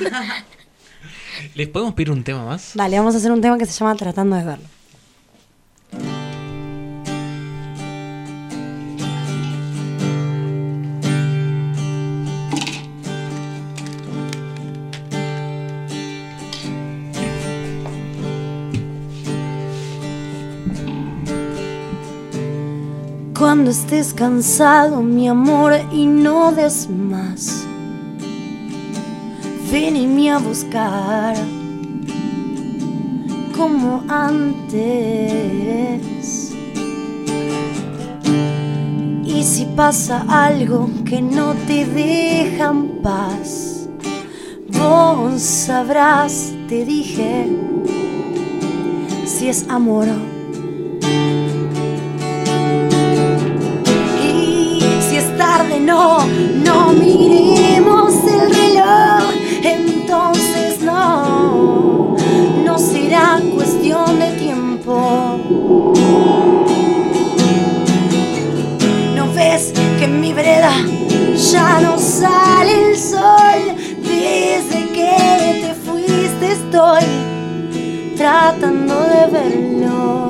¿Les podemos pedir un tema más? Dale, vamos a hacer un tema que se llama Tratando de verlo. Cuando estés cansado, mi amor, y no des más, venime a buscar como antes. Y si pasa algo que no te deja en paz, vos sabrás, te dije, si es amor. Tarde, no miremos el reloj, entonces no será cuestión de tiempo. ¿No ves que en mi vereda ya no sale el sol? Desde que te fuiste estoy tratando de verlo.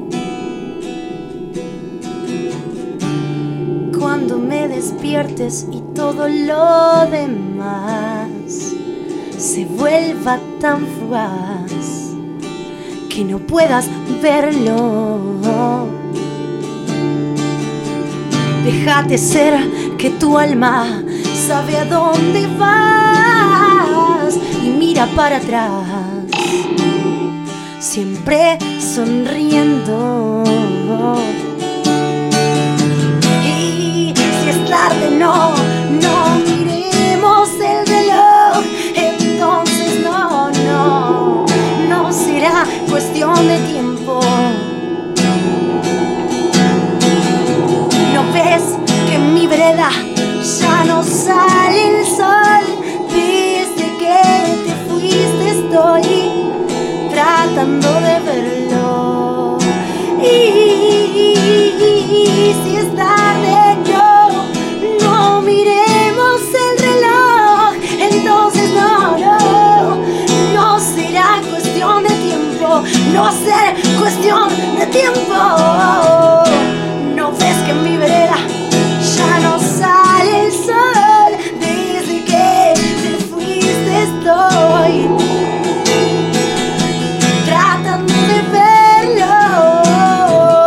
Cuando me despiertes y todo lo demás se vuelva tan fugaz que no puedas verlo, déjate ser, que tu alma sabe a dónde vas y mira para atrás, siempre sonriendo. Tarde, no miremos el reloj, entonces no será cuestión de tiempo. ¿No ves que en mi vereda ya no sale el sol? Desde que te fuiste estoy tratando de verlo. Y si es tarde, no miremos el reloj, entonces no será cuestión de tiempo, no será cuestión de tiempo. ¿No ves que en mi vereda ya no sale el sol? Desde que te fuiste estoy tratando de verlo.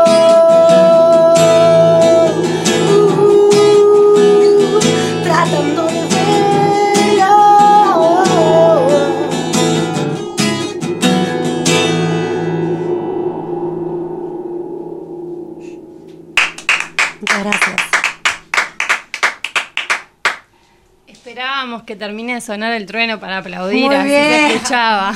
Esperábamos que termine de sonar el trueno para aplaudir, Muy así bien. se escuchaba.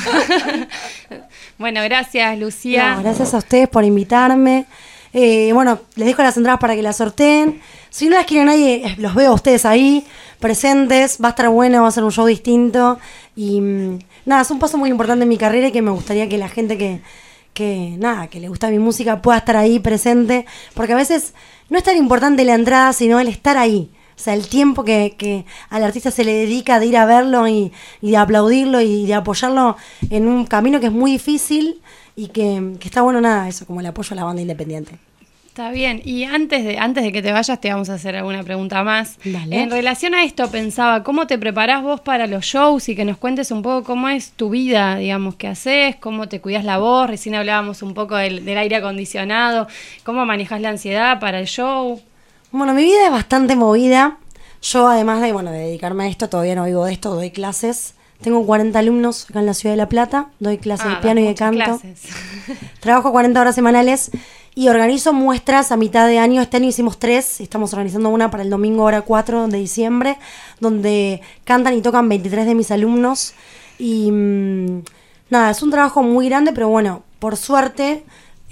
Bueno, gracias, Lucía. No, gracias a ustedes por invitarme. Bueno, les dejo las entradas para que las sorteen. Si no las quiere nadie, los veo a ustedes ahí, presentes. Va a estar bueno, va a ser un show distinto. Y nada, es un paso muy importante en mi carrera y que me gustaría que la gente que le gusta mi música pueda estar ahí presente. Porque a veces no es tan importante la entrada, sino el estar ahí. O sea, el tiempo que al artista se le dedica de ir a verlo y de aplaudirlo y de apoyarlo en un camino que es muy difícil y que está bueno, nada, eso, como el apoyo a la banda independiente. Está bien, y antes de que te vayas te vamos a hacer alguna pregunta más. Dale. En relación a esto pensaba, ¿cómo te preparás vos para los shows? Y que nos cuentes un poco cómo es tu vida, digamos, qué haces, cómo te cuidas la voz. Recién hablábamos un poco del aire acondicionado, cómo manejás la ansiedad para el show. Bueno, mi vida es bastante movida. Yo, además de dedicarme a esto, todavía no vivo de esto, doy clases. Tengo 40 alumnos acá en la ciudad de La Plata, doy clases de piano y de canto. Clases. Trabajo 40 horas semanales y organizo muestras a mitad de año. Este año hicimos 3, estamos organizando una para el domingo, hora 4 de diciembre, donde cantan y tocan 23 de mis alumnos. Y nada, es un trabajo muy grande, pero bueno, por suerte,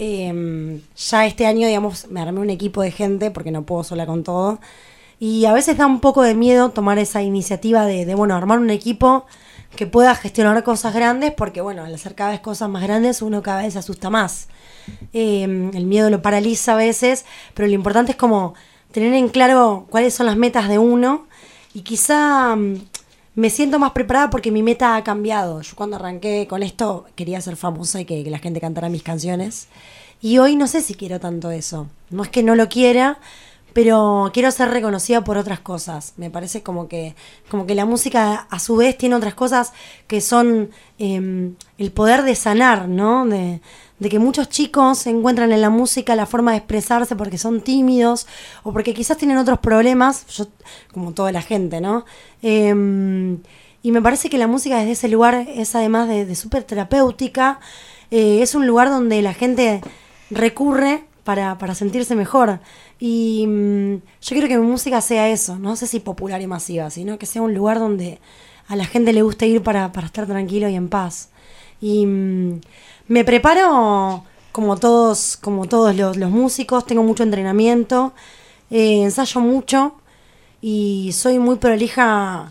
ya este año, digamos, me armé un equipo de gente, porque no puedo sola con todo. Y a veces da un poco de miedo tomar esa iniciativa de armar un equipo que pueda gestionar cosas grandes, porque bueno, al hacer cada vez cosas más grandes uno cada vez se asusta más. El miedo lo paraliza a veces, pero lo importante es como tener en claro cuáles son las metas de uno y quizá me siento más preparada porque mi meta ha cambiado. Yo cuando arranqué con esto quería ser famosa y que la gente cantara mis canciones y hoy no sé si quiero tanto eso. No es que no lo quiera, pero quiero ser reconocida por otras cosas. Me parece como que la música a su vez tiene otras cosas que son el poder de sanar, ¿no? De que muchos chicos encuentran en la música la forma de expresarse porque son tímidos o porque quizás tienen otros problemas, como toda la gente, ¿no? Y me parece que la música desde ese lugar es además de súper terapéutica, es un lugar donde la gente recurre para sentirse mejor. Y yo quiero que mi música sea eso, no sé si popular y masiva, sino que sea un lugar donde a la gente le guste ir para estar tranquilo y en paz. Y me preparo como todos los músicos, tengo mucho entrenamiento, ensayo mucho y soy muy prolija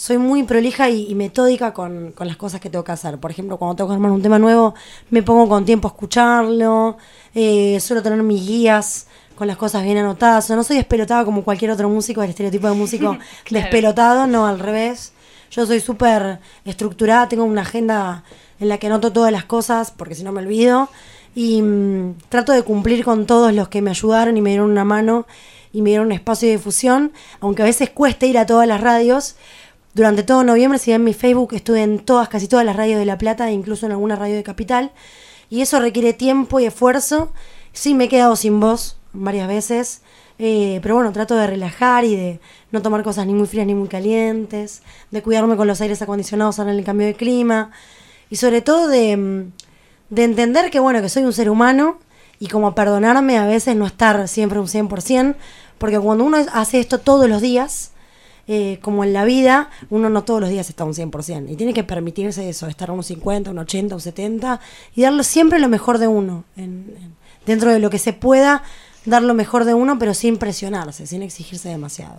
y metódica con las cosas que tengo que hacer. Por ejemplo, cuando tengo que armar un tema nuevo, me pongo con tiempo a escucharlo, suelo tener mis guías con las cosas bien anotadas. No soy despelotada como cualquier otro músico, el estereotipo de músico claro. Despelotado, no, al revés. Yo soy súper estructurada, tengo una agenda en la que anoto todas las cosas, porque si no me olvido, y trato de cumplir con todos los que me ayudaron y me dieron una mano y me dieron un espacio de difusión, aunque a veces cueste ir a todas las radios. Durante todo noviembre, si ven mi Facebook, estuve en casi todas las radios de La Plata, e incluso en alguna radio de Capital, y eso requiere tiempo y esfuerzo. Sí, me he quedado sin voz varias veces, pero bueno, trato de relajar y de no tomar cosas ni muy frías ni muy calientes, de cuidarme con los aires acondicionados ahora en el cambio de clima, y sobre todo de entender que bueno, que soy un ser humano y como perdonarme a veces no estar siempre un 100%, porque cuando uno hace esto todos los días, como en la vida, uno no todos los días está un 100%, y tiene que permitirse eso, estar un 50, un 80, un 70, y darlo siempre lo mejor de uno, dentro de lo que se pueda, dar lo mejor de uno, pero sin presionarse, sin exigirse demasiado.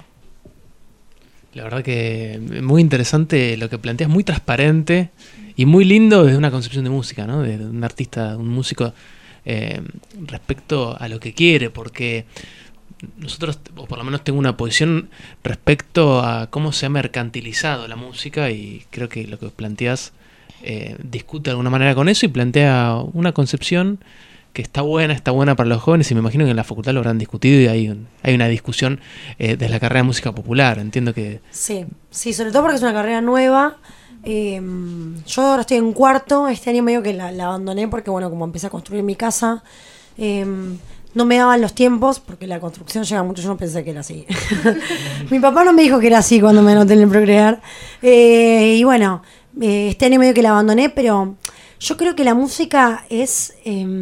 La verdad que muy interesante lo que planteas, muy transparente y muy lindo desde una concepción de música, ¿no? De un artista, un músico, respecto a lo que quiere, porque nosotros, o por lo menos tengo una posición respecto a cómo se ha mercantilizado la música, y creo que lo que planteas discute de alguna manera con eso y plantea una concepción que está buena para los jóvenes, y me imagino que en la facultad lo habrán discutido y hay una discusión desde la carrera de música popular. Entiendo que... Sí, sobre todo porque es una carrera nueva. Yo ahora estoy en cuarto, este año medio que la abandoné porque bueno, como empecé a construir mi casa, no me daban los tiempos porque la construcción lleva mucho, yo no pensé que era así. Mi papá no me dijo que era así cuando me anoté en el Procrear. Y bueno, este año medio que la abandoné, pero yo creo que la música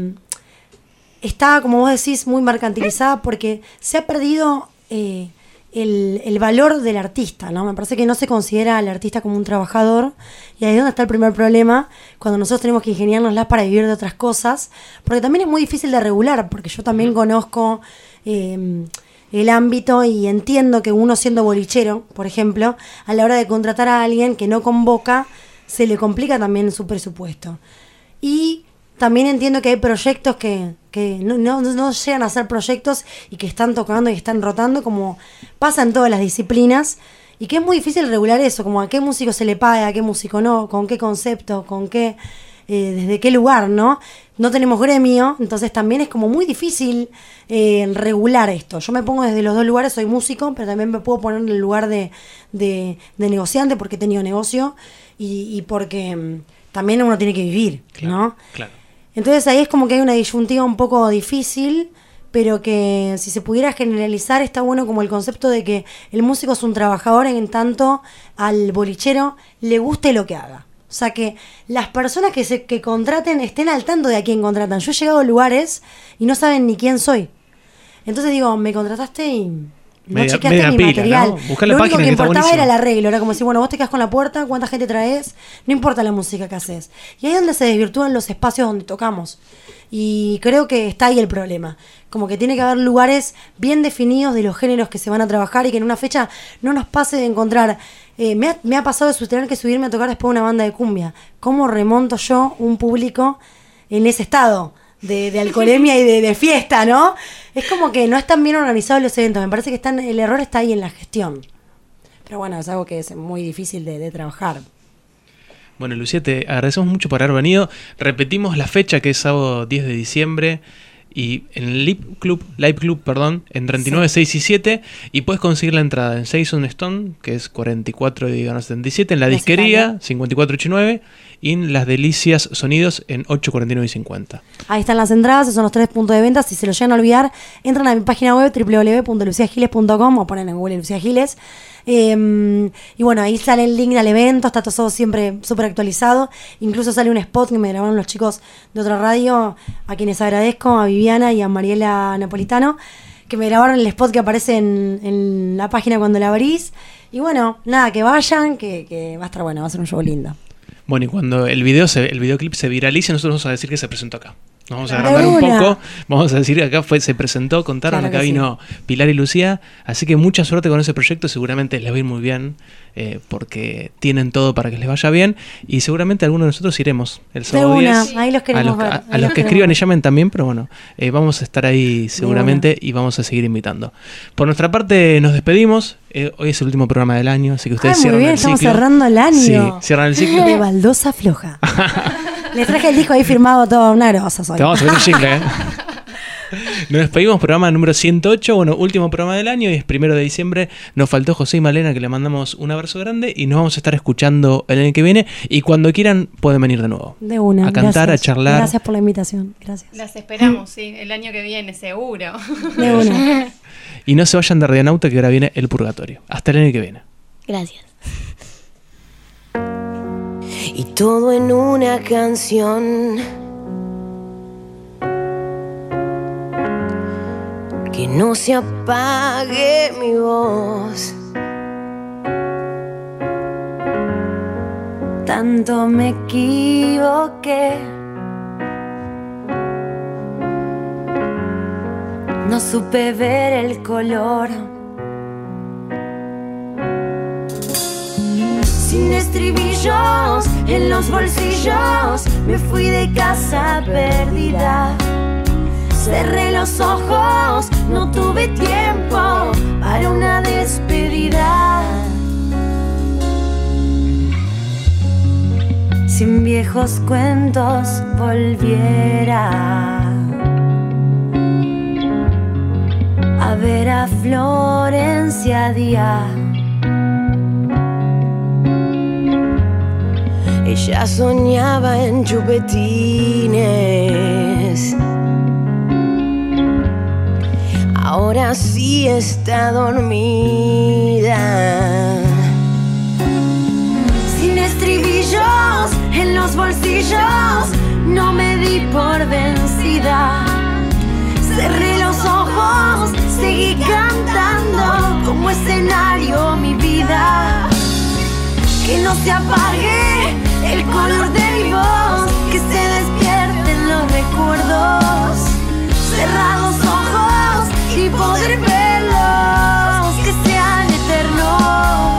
está, como vos decís, muy mercantilizada porque se ha perdido el valor del artista, ¿no? Me parece que no se considera al artista como un trabajador, y ahí es donde está el primer problema, cuando nosotros tenemos que ingeniárnoslas para vivir de otras cosas, porque también es muy difícil de regular, porque yo también conozco el ámbito y entiendo que uno siendo bolichero, por ejemplo, a la hora de contratar a alguien que no convoca, se le complica también su presupuesto. Y también entiendo que hay proyectos que no llegan a ser proyectos y que están tocando y están rotando, como pasa en todas las disciplinas, y que es muy difícil regular eso, como a qué músico se le paga, a qué músico no, con qué concepto, con qué, desde qué lugar, ¿no? No tenemos gremio, entonces también es como muy difícil regular esto. Yo me pongo desde los dos lugares, soy músico, pero también me puedo poner en el lugar de negociante, porque he tenido negocio y porque también uno tiene que vivir, ¿no? Claro. Entonces ahí es como que hay una disyuntiva un poco difícil, pero que si se pudiera generalizar está bueno como el concepto de que el músico es un trabajador en tanto al bolichero le guste lo que haga. O sea, que las personas que contraten estén al tanto de a quién contratan. Yo he llegado a lugares y no saben ni quién soy. Entonces digo, me contrataste y no chequeaste mi material. ¿no? Buscar la Lo único página que importaba está era el buenísimo. arreglo. Era como decir, bueno, vos te quedás con la puerta, cuánta gente traes, no importa la música que haces. Y ahí es donde se desvirtúan los espacios donde tocamos. Y creo que está ahí el problema. Como que tiene que haber lugares bien definidos de los géneros que se van a trabajar, y que en una fecha no nos pase de encontrar. Me ha pasado de tener que subirme a tocar después de una banda de cumbia. ¿Cómo remonto yo un público en ese estado de alcoholemia y de fiesta, ¿no? Es como que no están bien organizados los eventos. Me parece que el error está ahí en la gestión. Pero bueno, es algo que es muy difícil de trabajar. Bueno, Lucía, te agradecemos mucho por haber venido. Repetimos la fecha, que es sábado 10 de diciembre, y en el Live Club, en 39, 6 y 7, y puedes conseguir la entrada en Saison Stone, que es 44 y 77, en la disquería 5489, y en Las Delicias Sonidos en 849 y 50. Ahí están las entradas, esos son los 3 puntos de venta. Si se los llegan a olvidar, entran a mi página web www.luciagiles.com o ponen en Google Lucía Giles. Y bueno, ahí sale el link al evento, está todo siempre súper actualizado. Incluso sale un spot que me grabaron los chicos de otra radio, a quienes agradezco, a Viviana y a Mariela Napolitano, que me grabaron el spot que aparece en la página cuando la abrís. Y bueno, nada, que vayan, que va a estar bueno, va a ser un show lindo. Bueno, y cuando el videoclip se viralice, nosotros vamos a decir que se presentó acá. Nos vamos a agrandar un poco, vamos a decir que acá se presentó, contaron, claro, acá vino Pilar y Lucía, así que mucha suerte con ese proyecto, seguramente les va a ir muy bien, porque tienen todo para que les vaya bien, y seguramente algunos de nosotros iremos el sábado 10. Ahí los queremos ver. A los que escriban y llamen también, pero bueno, vamos a estar ahí seguramente y vamos a seguir invitando. Por nuestra parte nos despedimos, hoy es el último programa del año, así que ustedes cierran el ciclo. Estamos cerrando el año. Sí, cierran el ciclo. De baldosa floja. Les traje el disco ahí firmado, todo una grosa. Te vamos a ver un jingle, Nos despedimos, programa número 108, bueno, último programa del año, y es 1 de diciembre. Nos faltó José y Malena, que le mandamos un abrazo grande, y nos vamos a estar escuchando el año que viene, y cuando quieran pueden venir de nuevo. De una. A cantar, gracias, a charlar. Gracias por la invitación, gracias. Las esperamos, sí, el año que viene, seguro. De una. Y no se vayan de Radionauta, que ahora viene El Purgatorio. Hasta el año que viene. Gracias. Y todo en una canción que no se apague mi voz. Tanto me equivoqué, no supe ver el color. Sin estribillos en los bolsillos, me fui de casa perdida. Cerré los ojos, no tuve tiempo para una despedida. sin viejos cuentos volviera a ver a Florencia Díaz. Ella soñaba en chupetines, ahora sí está dormida. Sin estribillos en los bolsillos, no me di por vencida. Cerré los ojos, seguí cantando como es escenario mi vida. Que no se apague el color de mi voz, que se despierten los recuerdos. Cerrar los ojos y poder verlos, que sean eternos.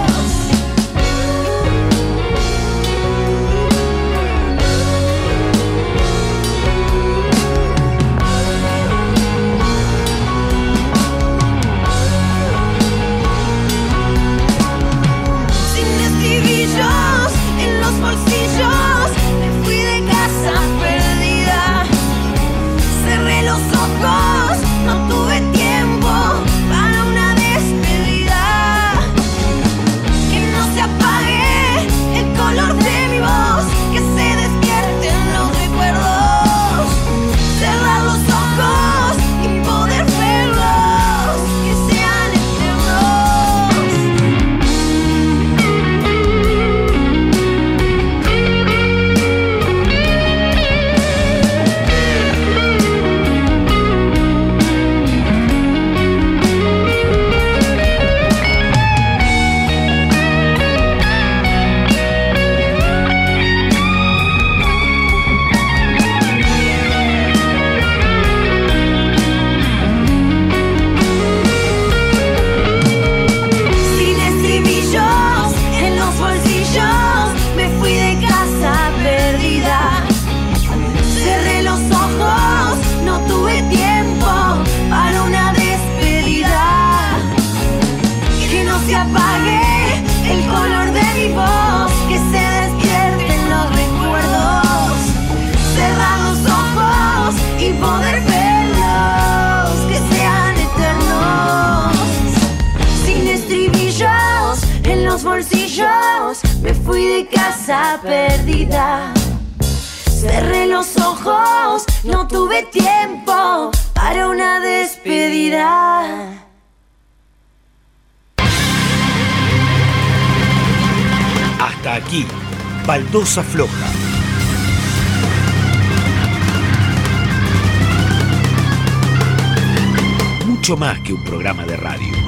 En los bolsillos me fui de casa perdida. Cerré los ojos, no tuve tiempo para una despedida. Que no se apague el color de mi voz, que se despierten los recuerdos. Cerrar los ojos y poder verlos, que sean eternos. Me fui de casa perdida. Cerré los ojos, no tuve tiempo para una despedida. Hasta aquí, Baldosa Floja. Mucho más que un programa de radio.